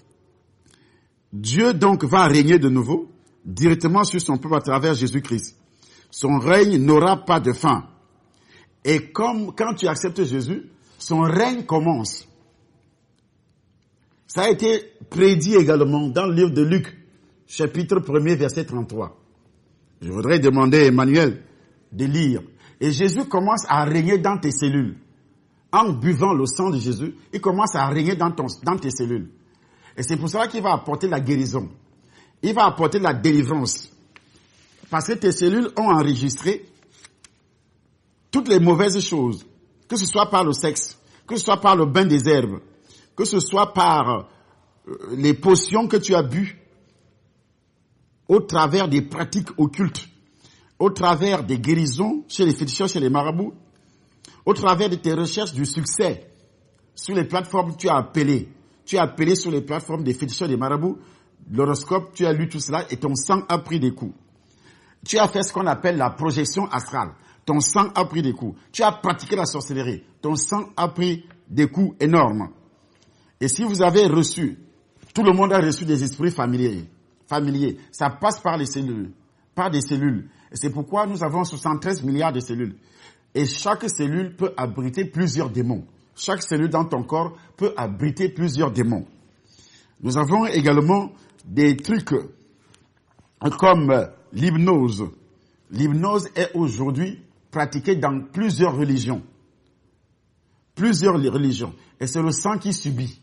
Dieu va régner de nouveau directement sur son peuple à travers Jésus-Christ. Son règne n'aura pas de fin. Et comme quand tu acceptes Jésus, son règne commence. Ça a été prédit également dans le livre de Luc, chapitre 1er, verset 33. Je voudrais demander à Emmanuel de lire. Et Jésus commence à régner dans tes cellules. En buvant le sang de Jésus, il commence à régner dans tes cellules. Et c'est pour cela qu'il va apporter la guérison. Il va apporter la délivrance. Parce que tes cellules ont enregistré toutes les mauvaises choses, que ce soit par le sexe, que ce soit par le bain des herbes, que ce soit par les potions que tu as bues, au travers des pratiques occultes, au travers des guérisons chez les féticheurs, chez les marabouts, au travers de tes recherches du succès sur les plateformes, tu as appelé sur les plateformes des féticheurs, des marabouts, l'horoscope, tu as lu tout cela et ton sang a pris des coups. Tu as fait ce qu'on appelle la projection astrale. Ton sang a pris des coups. Tu as pratiqué la sorcellerie. Ton sang a pris des coups énormes. Et si vous avez reçu, tout le monde a reçu des esprits familiers. Ça passe par les cellules, par des cellules. Et c'est pourquoi nous avons 73 milliards de cellules. Et chaque cellule peut abriter plusieurs démons. Chaque cellule dans ton corps peut abriter plusieurs démons. Nous avons également des trucs comme l'hypnose. L'hypnose est aujourd'hui pratiquée dans plusieurs religions. Et c'est le sang qui subit.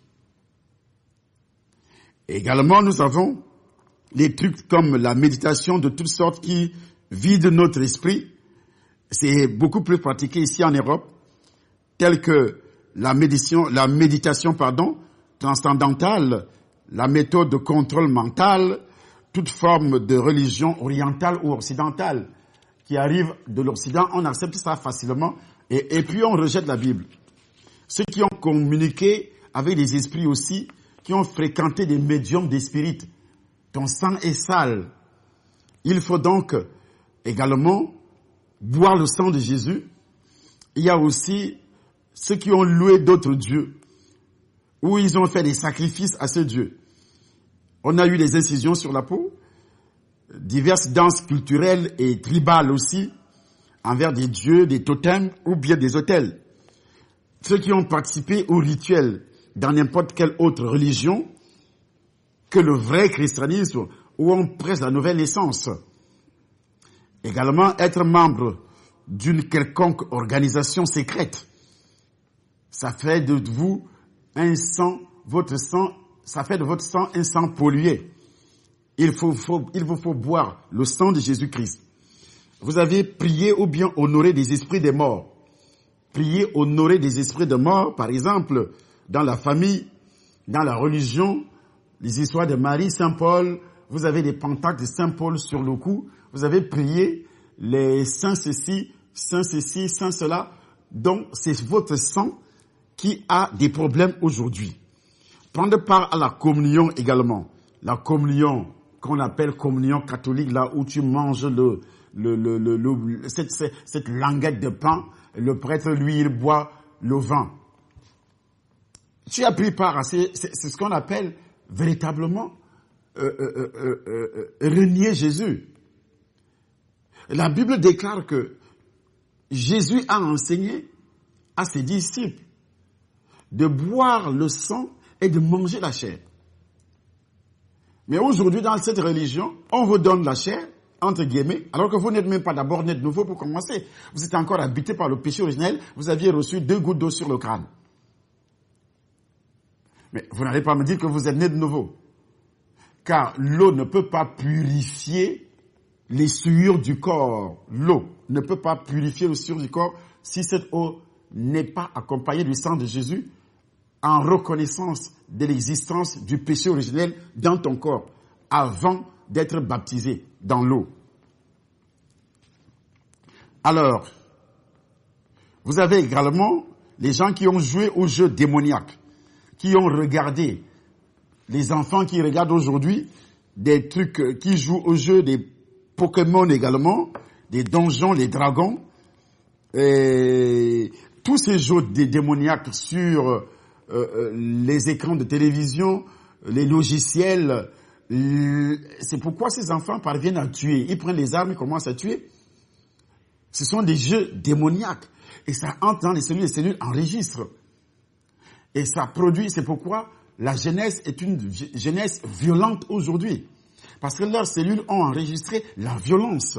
Également, nous avons les trucs comme la méditation de toutes sortes qui vident notre esprit. C'est beaucoup plus pratiqué ici en Europe, tel que la méditation transcendantale, la méthode de contrôle mental, toute forme de religion orientale ou occidentale qui arrive de l'Occident, on accepte ça facilement et puis on rejette la Bible. Ceux qui ont communiqué avec des esprits aussi, qui ont fréquenté des médiums des spirites, ton sang est sale. Il faut donc également boire le sang de Jésus. Il y a aussi ceux qui ont loué d'autres dieux, où ils ont fait des sacrifices à ce Dieu. On a eu des incisions sur la peau, diverses danses culturelles et tribales aussi, envers des dieux, des totems ou bien des autels. Ceux qui ont participé aux rituels dans n'importe quelle autre religion que le vrai christianisme, où on prêche la nouvelle naissance. Également, être membre d'une quelconque organisation secrète. Ça fait de vous un sang, ça fait de votre sang un sang pollué. Il vous faut boire le sang de Jésus-Christ. Vous avez prié ou bien honoré des esprits des morts. Prier, honorer des esprits de mort, par exemple, dans la famille, dans la religion, les histoires de Marie, Saint Paul, vous avez des pentacles de Saint Paul sur le cou, vous avez prié les saints ceci, saint cela, donc c'est votre sang qui a des problèmes aujourd'hui. Prendre part à la communion également, la communion qu'on appelle communion catholique, là où tu manges cette languette de pain, le prêtre, lui, il boit le vin. Tu as pris part à c'est ce qu'on appelle véritablement renier Jésus. La Bible déclare que Jésus a enseigné à ses disciples de boire le sang et de manger la chair. Mais aujourd'hui, dans cette religion, on vous donne la chair, entre guillemets, alors que vous n'êtes même pas d'abord né de nouveau pour commencer. Vous êtes encore habité par le péché originel, vous aviez reçu 2 gouttes d'eau sur le crâne. Mais vous n'allez pas me dire que vous êtes né de nouveau. Car l'eau ne peut pas purifier les souillures du corps. L'eau ne peut pas purifier les souillures du corps si cette eau n'est pas accompagnée du sang de Jésus en reconnaissance de l'existence du péché originel dans ton corps avant d'être baptisé dans l'eau. Alors, vous avez également les gens qui ont joué au jeu démoniaque, qui ont regardé les enfants qui regardent aujourd'hui des trucs, qui jouent aux jeux des Pokémon également, des donjons, les dragons, et tous ces jeux démoniaques sur les écrans de télévision, les logiciels, c'est pourquoi ces enfants parviennent à tuer. Ils prennent les armes, ils commencent à tuer. Ce sont des jeux démoniaques. Et ça entre dans les cellules enregistrent. Et ça produit, c'est pourquoi la jeunesse est une jeunesse violente aujourd'hui. Parce que leurs cellules ont enregistré la violence.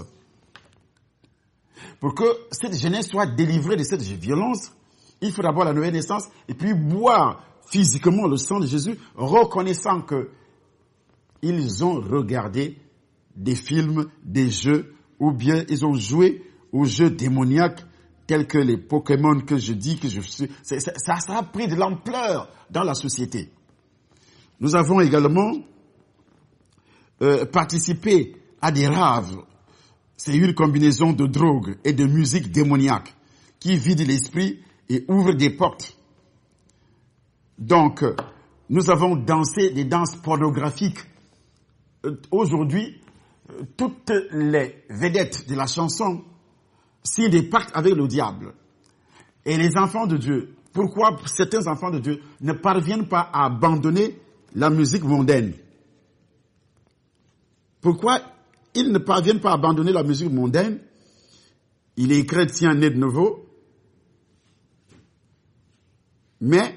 Pour que cette jeunesse soit délivrée de cette violence, il faut d'abord la nouvelle naissance et puis boire physiquement le sang de Jésus, reconnaissant que ils ont regardé des films, des jeux, ou bien ils ont joué aux jeux démoniaques tels que les Pokémon que je dis que je suis. Ça a pris de l'ampleur dans la société. Nous avons également participé à des raves. C'est une combinaison de drogue et de musique démoniaque qui vide l'esprit et ouvre des portes. Donc, nous avons dansé des danses pornographiques. Aujourd'hui, toutes les vedettes de la chanson signent des pactes avec le diable. Et les enfants de Dieu, pourquoi certains enfants de Dieu ne parviennent pas à abandonner la musique mondaine? Pourquoi ils ne parviennent pas à abandonner la musique mondaine? Il est chrétien né de nouveau, mais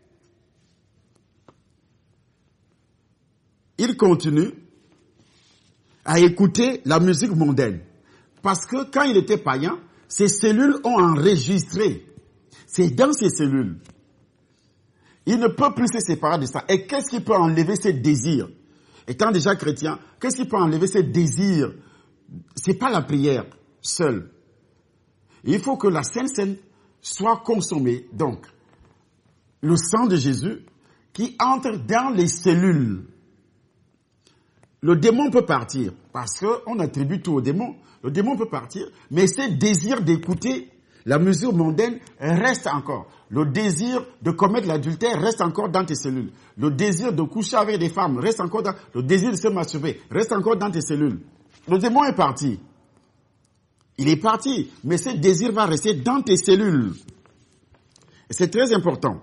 il continue à écouter la musique mondaine. Parce que quand il était païen, ses cellules ont enregistré. C'est dans ses cellules. Il ne peut plus se séparer de ça. Et qu'est-ce qui peut enlever ses désirs? Étant déjà chrétien, qu'est-ce qui peut enlever ses désirs? C'est pas la prière seule. Il faut que la Sainte Seine soit consommée. Donc, le sang de Jésus qui entre dans les cellules. Le démon peut partir parce qu'on attribue tout au démon. Le démon peut partir, mais ce désir d'écouter la musique mondaine reste encore. Le désir de commettre l'adultère reste encore dans tes cellules. Le désir de coucher avec des femmes reste encore dans... Le désir de se masturber reste encore dans tes cellules. Le démon est parti. Il est parti, mais ce désir va rester dans tes cellules. Et c'est très important.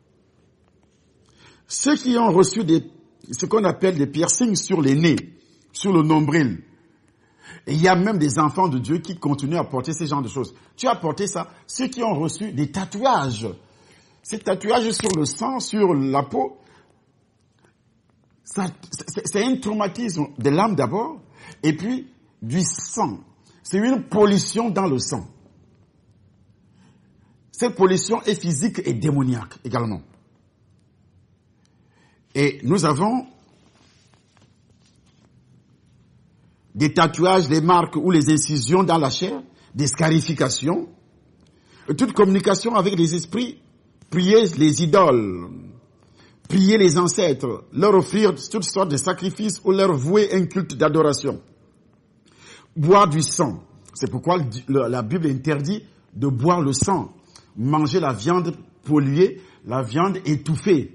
Ceux qui ont reçu ce qu'on appelle des piercings sur les nez, sur le nombril. Et il y a même des enfants de Dieu qui continuent à porter ce genre de choses. Tu as porté ça. Ceux qui ont reçu des tatouages. Ces tatouages sur le sang, sur la peau, c'est un traumatisme de l'âme d'abord, et puis du sang. C'est une pollution dans le sang. Cette pollution est physique et démoniaque également. Et nous avons des tatouages, des marques ou les incisions dans la chair, des scarifications, toute communication avec les esprits, prier les idoles, prier les ancêtres, leur offrir toutes sortes de sacrifices ou leur vouer un culte d'adoration. Boire du sang. C'est pourquoi la Bible interdit de boire le sang, manger la viande polluée, la viande étouffée.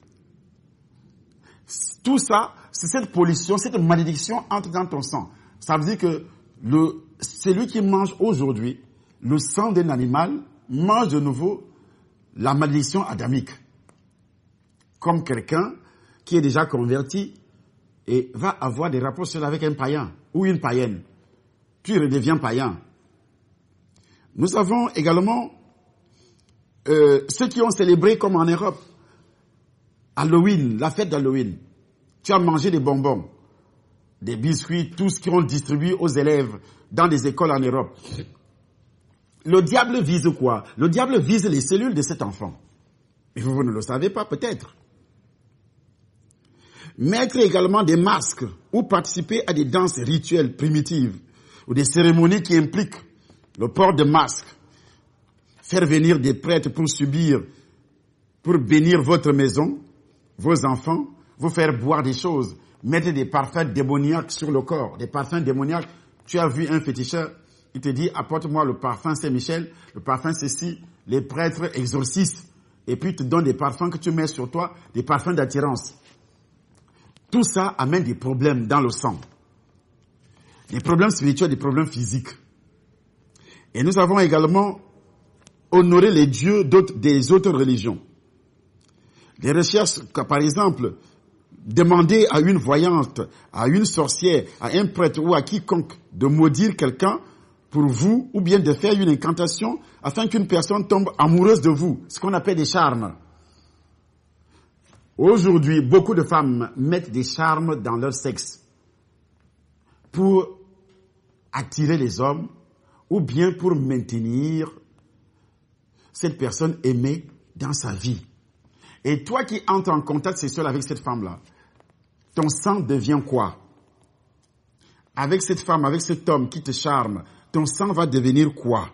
Tout ça, c'est cette pollution, cette malédiction entre dans ton sang. Ça veut dire que celui qui mange aujourd'hui le sang d'un animal mange de nouveau la malédiction adamique. Comme quelqu'un qui est déjà converti et va avoir des rapports sexuels avec un païen ou une païenne. Puis il redevient païen. Nous avons également ceux qui ont célébré comme en Europe Halloween, la fête d'Halloween. Tu as mangé des bonbons, des biscuits, tout ce qu'on distribue aux élèves dans des écoles en Europe. Le diable vise quoi? Le diable vise les cellules de cet enfant. Mais vous ne le savez pas peut-être. Mettre également des masques ou participer à des danses rituelles primitives ou des cérémonies qui impliquent le port de masques. Faire venir des prêtres pour bénir votre maison, vos enfants, vous faire boire des choses, mettre des parfums démoniaques sur le corps, des parfums démoniaques. Tu as vu un féticheur, il te dit, apporte-moi le parfum Saint-Michel, le parfum ceci, les prêtres exorcisent, et puis il te donne des parfums que tu mets sur toi, des parfums d'attirance. Tout ça amène des problèmes dans le sang. Des problèmes spirituels, des problèmes physiques. Et nous avons également honoré les dieux des autres religions. Des recherches, par exemple, demander à une voyante, à une sorcière, à un prêtre ou à quiconque de maudire quelqu'un pour vous, ou bien de faire une incantation afin qu'une personne tombe amoureuse de vous, ce qu'on appelle des charmes. Aujourd'hui, beaucoup de femmes mettent des charmes dans leur sexe pour attirer les hommes ou bien pour maintenir cette personne aimée dans sa vie. Et toi qui entres en contact sexuel avec cette femme-là, ton sang devient quoi? Avec cette femme, avec cet homme qui te charme, ton sang va devenir quoi?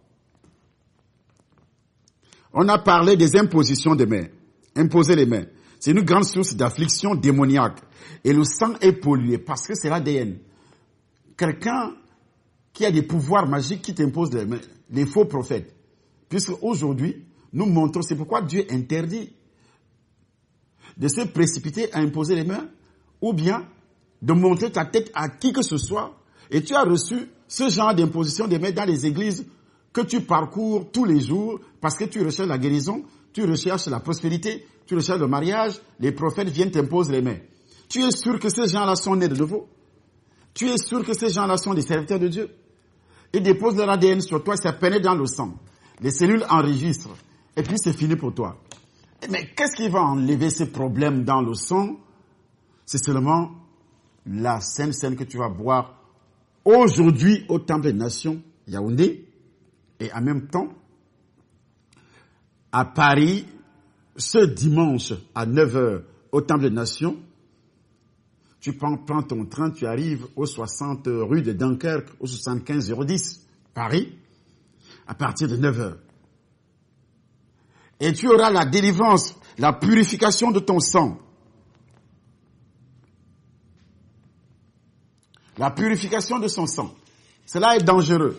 On a parlé des impositions des mains. Imposer les mains. C'est une grande source d'affliction démoniaque. Et le sang est pollué parce que c'est l'ADN. Quelqu'un qui a des pouvoirs magiques qui t'impose les mains, les faux prophètes. Puisque aujourd'hui, nous montrons, c'est pourquoi Dieu interdit de se précipiter à imposer les mains, ou bien de montrer ta tête à qui que ce soit. Et tu as reçu ce genre d'imposition des mains dans les églises que tu parcours tous les jours parce que tu recherches la guérison, tu recherches la prospérité, tu recherches le mariage, les prophètes viennent t'imposer les mains. Tu es sûr que ces gens-là sont nés de nouveau? Tu es sûr que ces gens-là sont des serviteurs de Dieu? Ils déposent leur ADN sur toi, ça pénètre dans le sang. Les cellules enregistrent. Et puis c'est fini pour toi. Mais qu'est-ce qui va enlever ces problèmes dans le sang? C'est seulement la Sainte Seine que tu vas boire aujourd'hui au Temple des Nations, Yaoundé, et en même temps, à Paris, ce dimanche à 9h au Temple des Nations, tu prends ton train, tu arrives au 60 rue de Dunkerque, au 75 010, Paris, à partir de 9h. Et tu auras la délivrance, la purification de ton sang. La purification de son sang. Cela est dangereux.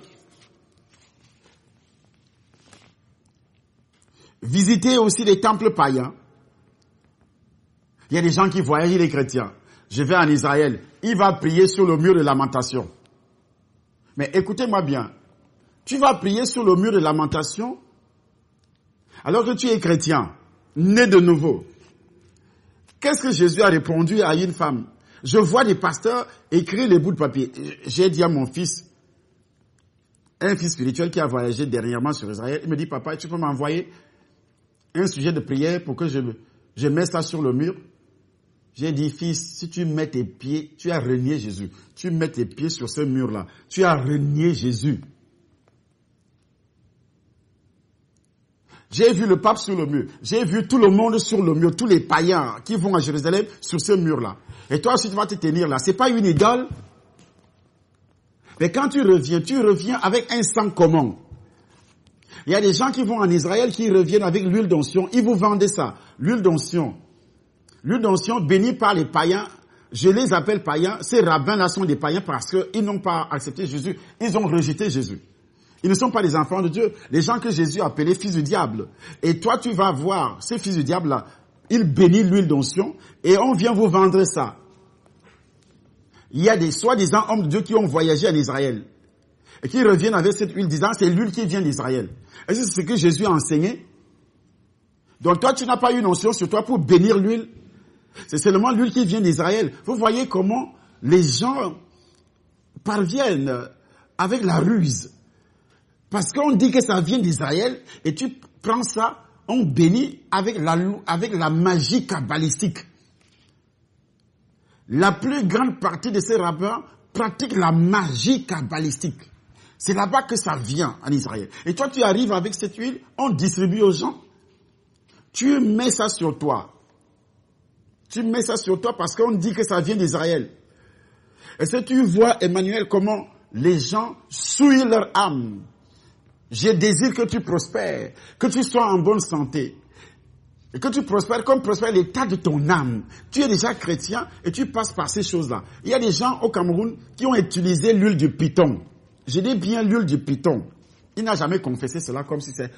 Visitez aussi les temples païens. Il y a des gens qui voyagent, les chrétiens. Je vais en Israël. Il va prier sur le mur de lamentation. Mais écoutez-moi bien. Tu vas prier sur le mur de lamentation alors que tu es chrétien, né de nouveau. Qu'est-ce que Jésus a répondu à une femme? Je vois des pasteurs écrire les bouts de papier. J'ai dit à mon fils, un fils spirituel qui a voyagé dernièrement sur Israël, il me dit, papa, tu peux m'envoyer un sujet de prière pour que je mette ça sur le mur? J'ai dit, fils, si tu mets tes pieds, tu as renié Jésus. Tu mets tes pieds sur ce mur-là. Tu as renié Jésus. J'ai vu le pape sur le mur. J'ai vu tout le monde sur le mur. Tous les païens qui vont à Jérusalem sur ce mur-là. Et toi aussi, tu vas te tenir là. C'est pas une idole. Mais quand tu reviens avec un sang commun. Il y a des gens qui vont en Israël qui reviennent avec l'huile d'onction. Ils vous vendent ça. L'huile d'onction. L'huile d'onction bénie par les païens. Je les appelle païens. Ces rabbins-là sont des païens parce qu'ils n'ont pas accepté Jésus. Ils ont rejeté Jésus. Ils ne sont pas des enfants de Dieu. Les gens que Jésus a appelés fils du diable. Et toi, tu vas voir ces fils du diable-là. Ils bénissent l'huile d'onction et on vient vous vendre ça. Il y a des soi-disant hommes de Dieu qui ont voyagé en Israël et qui reviennent avec cette huile disant c'est l'huile qui vient d'Israël. Et c'est ce que Jésus a enseigné. Donc toi, tu n'as pas une onction sur toi pour bénir l'huile. C'est seulement l'huile qui vient d'Israël. Vous voyez comment les gens parviennent avec la ruse. Parce qu'on dit que ça vient d'Israël et tu prends ça, on bénit avec la magie kabbalistique. La plus grande partie de ces rabbins pratiquent la magie kabbalistique. C'est là-bas que ça vient en Israël. Et toi, tu arrives avec cette huile, on distribue aux gens. Tu mets ça sur toi. Tu mets ça sur toi parce qu'on dit que ça vient d'Israël. Et si tu vois, Emmanuel, comment les gens souillent leur âme. Je désire que tu prospères, que tu sois en bonne santé. Et que tu prospères comme prospère l'état de ton âme. Tu es déjà chrétien et tu passes par ces choses-là. Il y a des gens au Cameroun qui ont utilisé l'huile du python. Je dis bien l'huile du python. Il n'a jamais confessé cela comme si c'est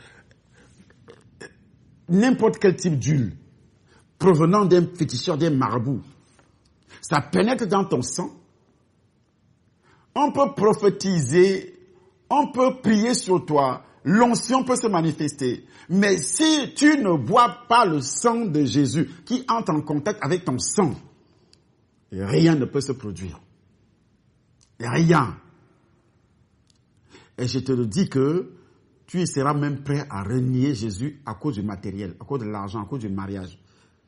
n'importe quel type d'huile provenant d'un féticheur, d'un marabout. Ça pénètre dans ton sang. On peut prophétiser, on peut prier sur toi, l'onction peut se manifester. Mais si tu ne bois pas le sang de Jésus qui entre en contact avec ton sang, rien ne peut se produire. Rien. Et je te le dis que tu seras même prêt à renier Jésus à cause du matériel, à cause de l'argent, à cause du mariage.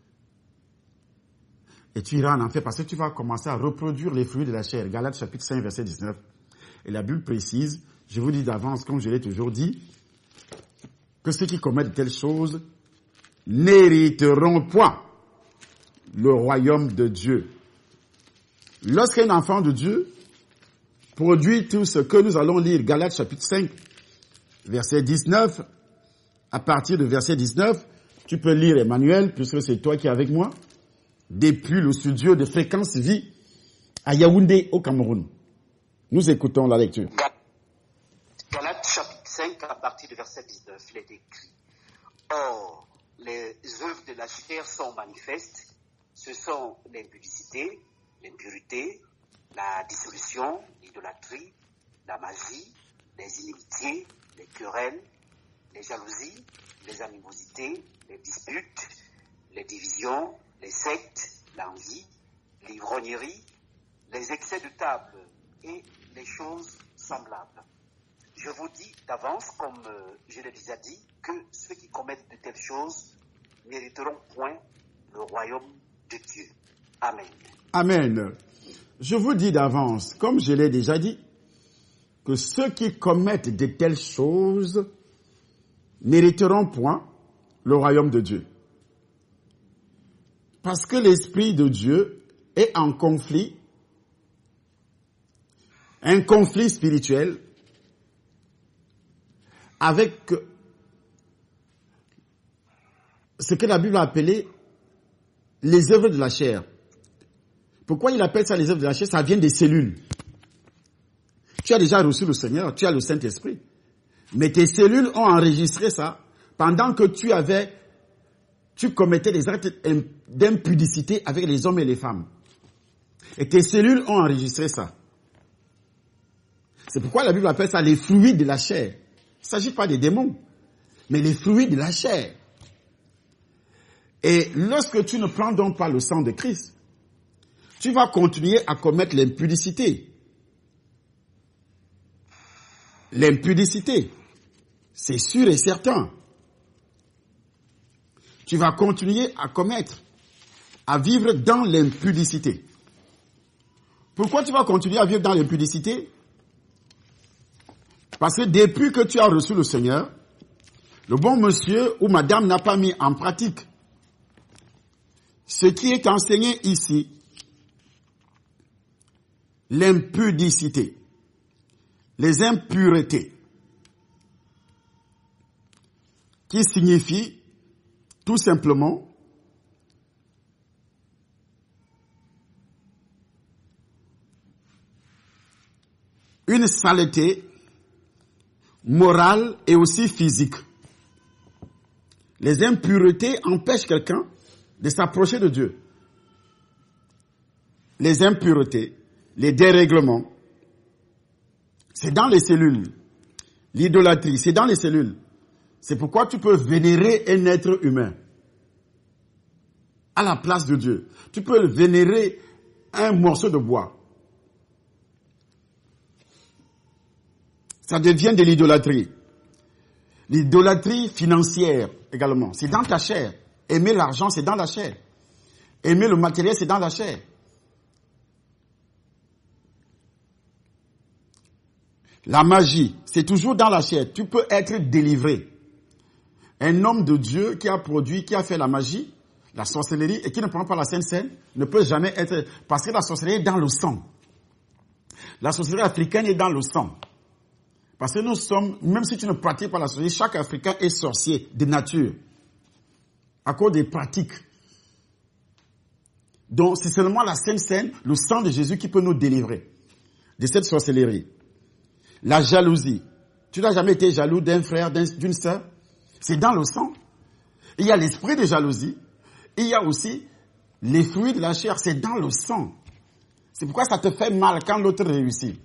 Et tu iras en enfer parce que tu vas commencer à reproduire les fruits de la chair. Galates chapitre 5, verset 19. Et la Bible précise, je vous dis d'avance, comme je l'ai toujours dit, que ceux qui commettent de telles choses n'hériteront point le royaume de Dieu. Lorsqu'un enfant de Dieu produit tout ce que nous allons lire, Galates chapitre 5, verset 19, à partir de verset 19, tu peux lire Emmanuel, puisque c'est toi qui es avec moi, depuis le studio de Fréquence Vie à Yaoundé, au Cameroun. Nous écoutons la lecture. Galates chapitre 5, à partir du verset 19, il est écrit: Or, les œuvres de la chair sont manifestes, ce sont l'impudicité, l'impureté, la dissolution, l'idolâtrie, la magie, les inimitiés, les querelles, les jalousies, les animosités, les disputes, les divisions, les sectes, l'envie, l'ivrognerie, les excès de table et les choses semblables. Je vous dis d'avance, comme je l'ai déjà dit, que ceux qui commettent de telles choses n'hériteront point le royaume de Dieu. Amen. Amen. Je vous dis d'avance, comme je l'ai déjà dit, que ceux qui commettent de telles choses n'hériteront point le royaume de Dieu. Parce que l'Esprit de Dieu est en conflit, un conflit spirituel avec ce que la Bible a appelé les œuvres de la chair. Pourquoi il appelle ça les œuvres de la chair? Ça vient des cellules. Tu as déjà reçu le Seigneur, tu as le Saint-Esprit. Mais tes cellules ont enregistré ça pendant que tu commettais des actes d'impudicité avec les hommes et les femmes. Et tes cellules ont enregistré ça. C'est pourquoi la Bible appelle ça les fruits de la chair. Il ne s'agit pas des démons, mais les fruits de la chair. Et lorsque tu ne prends donc pas le sang de Christ, tu vas continuer à commettre l'impudicité. L'impudicité, c'est sûr et certain. Tu vas continuer à vivre dans l'impudicité. Pourquoi tu vas continuer à vivre dans l'impudicité? Parce que depuis que tu as reçu le Seigneur, le bon monsieur ou madame n'a pas mis en pratique ce qui est enseigné ici. L'impudicité, les impuretés, qui signifie tout simplement une saleté morale et aussi physique. Les impuretés empêchent quelqu'un de s'approcher de Dieu. Les impuretés, les dérèglements, c'est dans les cellules. L'idolâtrie, c'est dans les cellules. C'est pourquoi tu peux vénérer un être humain à la place de Dieu. Tu peux vénérer un morceau de bois. Ça devient de l'idolâtrie. L'idolâtrie financière également, c'est dans ta chair. Aimer l'argent, c'est dans la chair. Aimer le matériel, c'est dans la chair. La magie, c'est toujours dans la chair. Tu peux être délivré. Un homme de Dieu qui a produit, qui a fait la magie, la sorcellerie, et qui ne prend pas la Sainte Seine, ne peut jamais être... Parce que la sorcellerie est dans le sang. La sorcellerie africaine est dans le sang. Parce que nous sommes, même si tu ne pratiques pas la sorcellerie, chaque Africain est sorcier de nature. À cause des pratiques. Donc, c'est seulement la Sainte Seine, le sang de Jésus qui peut nous délivrer de cette sorcellerie. La jalousie. Tu n'as jamais été jaloux d'un frère, d'une sœur? C'est dans le sang. Il y a l'esprit de jalousie. Il y a aussi les fruits de la chair. C'est dans le sang. C'est pourquoi ça te fait mal quand l'autre réussit.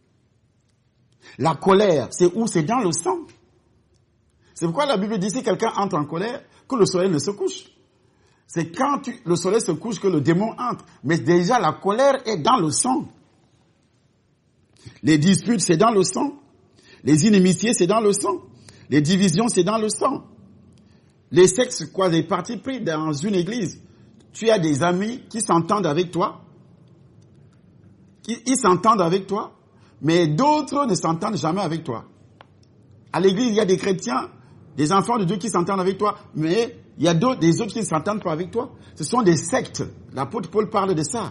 La colère, c'est où? C'est dans le sang. C'est pourquoi la Bible dit si quelqu'un entre en colère, que le soleil ne se couche. C'est quand le soleil se couche que le démon entre. Mais déjà, la colère est dans le sang. Les disputes, c'est dans le sang. Les inimitiés, c'est dans le sang. Les divisions, c'est dans le sang. Les sectes, quoi, les partis pris dans une église. Tu as des amis qui s'entendent avec toi. Ils s'entendent avec toi. Mais d'autres ne s'entendent jamais avec toi. À l'église, il y a des chrétiens, des enfants de Dieu qui s'entendent avec toi. Mais il y a des autres qui ne s'entendent pas avec toi. Ce sont des sectes. L'apôtre Paul parle de ça.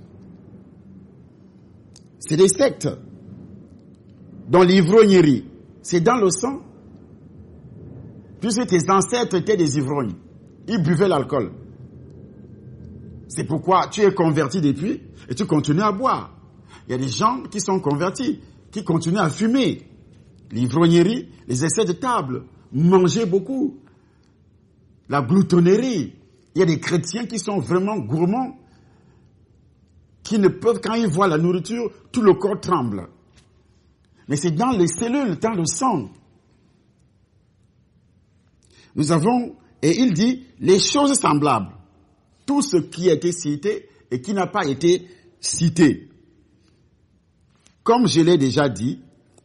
C'est des sectes. Dans l'ivrognerie, c'est dans le sang. Puisque tes ancêtres étaient des ivrognes. Ils buvaient l'alcool. C'est pourquoi tu es converti depuis et tu continues à boire. Il y a des gens qui sont convertis, qui continuent à fumer. L'ivrognerie, les excès de table, manger beaucoup. La gloutonnerie. Il y a des chrétiens qui sont vraiment gourmands, qui ne peuvent, quand ils voient la nourriture, tout le corps tremble. Mais c'est dans les cellules, dans le sang. Nous avons, et il dit, les choses semblables. Tout ce qui a été cité et qui n'a pas été cité. Comme je l'ai déjà dit,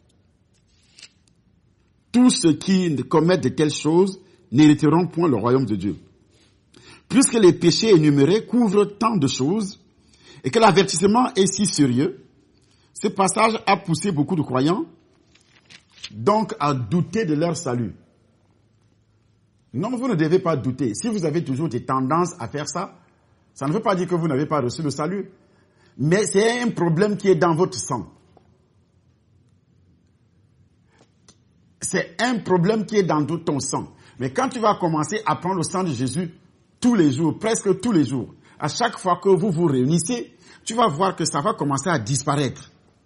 tous ceux qui commettent de telles choses n'hériteront point le royaume de Dieu. Puisque les péchés énumérés couvrent tant de choses et que l'avertissement est si sérieux, ce passage a poussé beaucoup de croyants donc à douter de leur salut. Non, vous ne devez pas douter. Si vous avez toujours des tendances à faire ça, ça ne veut pas dire que vous n'avez pas reçu le salut. Mais c'est un problème qui est dans votre sang. C'est un problème qui est dans tout ton sang. Mais quand tu vas commencer à prendre le sang de Jésus tous les jours, presque tous les jours, à chaque fois que vous vous réunissez, tu vas voir que ça va commencer à disparaître.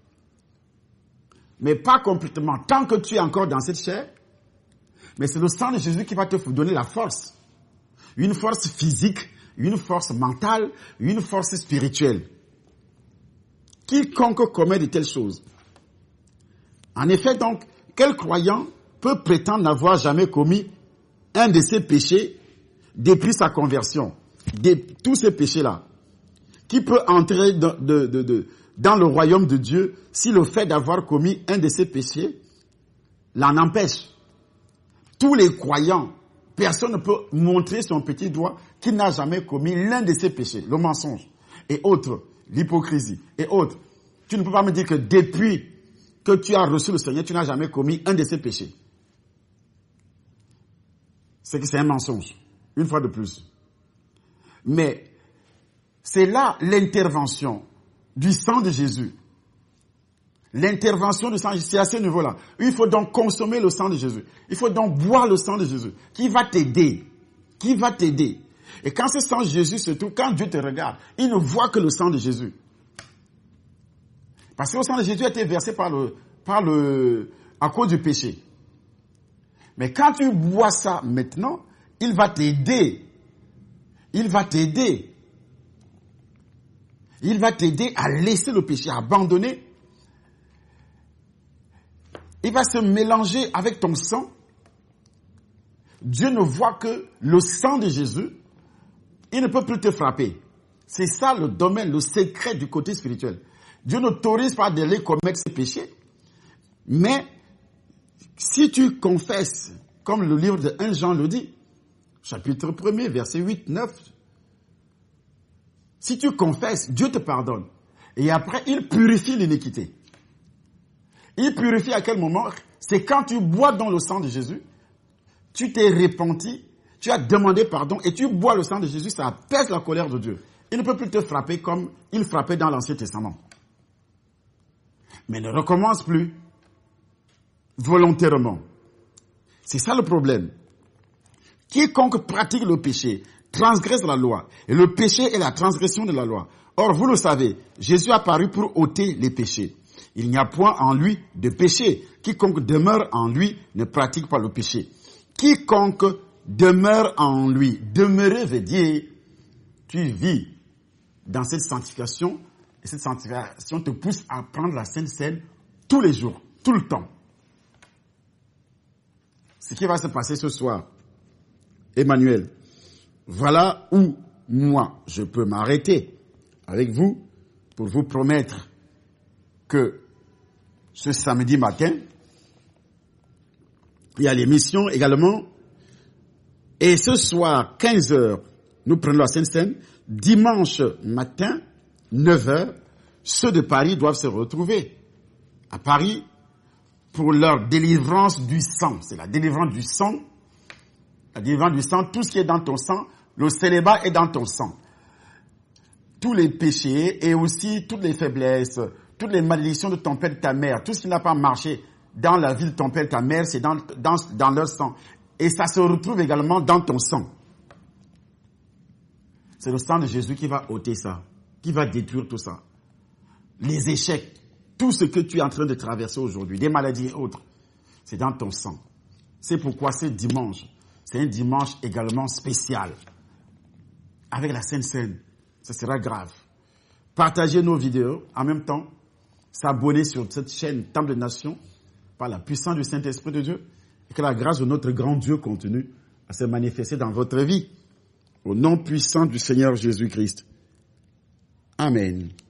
Mais pas complètement. Tant que tu es encore dans cette chair, mais c'est le sang de Jésus qui va te donner la force. Une force physique, une force mentale, une force spirituelle. Quiconque commet de telles choses. En effet, donc, quel croyant peut prétendre n'avoir jamais commis un de ces péchés depuis sa conversion? Tous ces péchés-là. Qui peut entrer dans le royaume de Dieu si le fait d'avoir commis un de ces péchés l'en empêche? Tous les croyants, personne ne peut montrer son petit doigt qui n'a jamais commis l'un de ces péchés, le mensonge et autres, l'hypocrisie et autres. Tu ne peux pas me dire que depuis que tu as reçu le Seigneur, tu n'as jamais commis un de ces péchés. C'est que c'est un mensonge, une fois de plus. Mais c'est là l'intervention du sang de Jésus. L'intervention du sang, c'est à ce niveau-là. Il faut donc consommer le sang de Jésus. Il faut donc boire le sang de Jésus. Qui va t'aider? Qui va t'aider? Et quand ce sang de Jésus se trouve, quand Dieu te regarde, il ne voit que le sang de Jésus. Parce que le sang de Jésus a été versé à cause du péché. Mais quand tu bois ça maintenant, il va t'aider. Il va t'aider. Il va t'aider à laisser le péché, à abandonner. Il va se mélanger avec ton sang. Dieu ne voit que le sang de Jésus. Il ne peut plus te frapper. C'est ça le domaine, le secret du côté spirituel. Dieu n'autorise pas d'aller commettre ces péchés. Mais si tu confesses, comme le livre de 1 Jean le dit, chapitre 1er, verset 8, 9, si tu confesses, Dieu te pardonne. Et après, il purifie l'iniquité. Il purifie à quel moment? C'est quand tu bois dans le sang de Jésus, tu t'es repenti, tu as demandé pardon et tu bois le sang de Jésus, ça apaise la colère de Dieu. Il ne peut plus te frapper comme il frappait dans l'Ancien Testament. Mais ne recommence plus volontairement. C'est ça le problème. Quiconque pratique le péché transgresse la loi. Et le péché est la transgression de la loi. Or, vous le savez, Jésus est apparu pour ôter les péchés. Il n'y a point en lui de péché. Quiconque demeure en lui ne pratique pas le péché. Quiconque demeure en lui. Demeurer veut dire, tu vis dans cette sanctification Et cette sanctification te pousse à prendre la Sainte Seine tous les jours, tout le temps. Ce qui va se passer ce soir, Emmanuel, voilà où moi je peux m'arrêter avec vous pour vous promettre que ce samedi matin, il y a l'émission également. Et ce soir, 15h, nous prenons la Sainte Seine. Dimanche matin, 9h, ceux de Paris doivent se retrouver à Paris pour leur délivrance du sang. C'est la délivrance du sang. La délivrance du sang, tout ce qui est dans ton sang, le célibat est dans ton sang. Tous les péchés et aussi toutes les faiblesses, toutes les malédictions de ton père et de ta mère, tout ce qui n'a pas marché dans la vie de ton père et de ta mère, c'est dans leur sang. Et ça se retrouve également dans ton sang. C'est le sang de Jésus qui va ôter ça, qui va détruire tout ça. Les échecs, tout ce que tu es en train de traverser aujourd'hui, des maladies et autres, c'est dans ton sang. C'est pourquoi ce dimanche, c'est un dimanche également spécial. Avec la Sainte Seine, ce sera grave. Partagez nos vidéos, en même temps, s'abonner sur cette chaîne Temple des Nations par la puissance du Saint-Esprit de Dieu et que la grâce de notre grand Dieu continue à se manifester dans votre vie. Au nom puissant du Seigneur Jésus-Christ. Amen.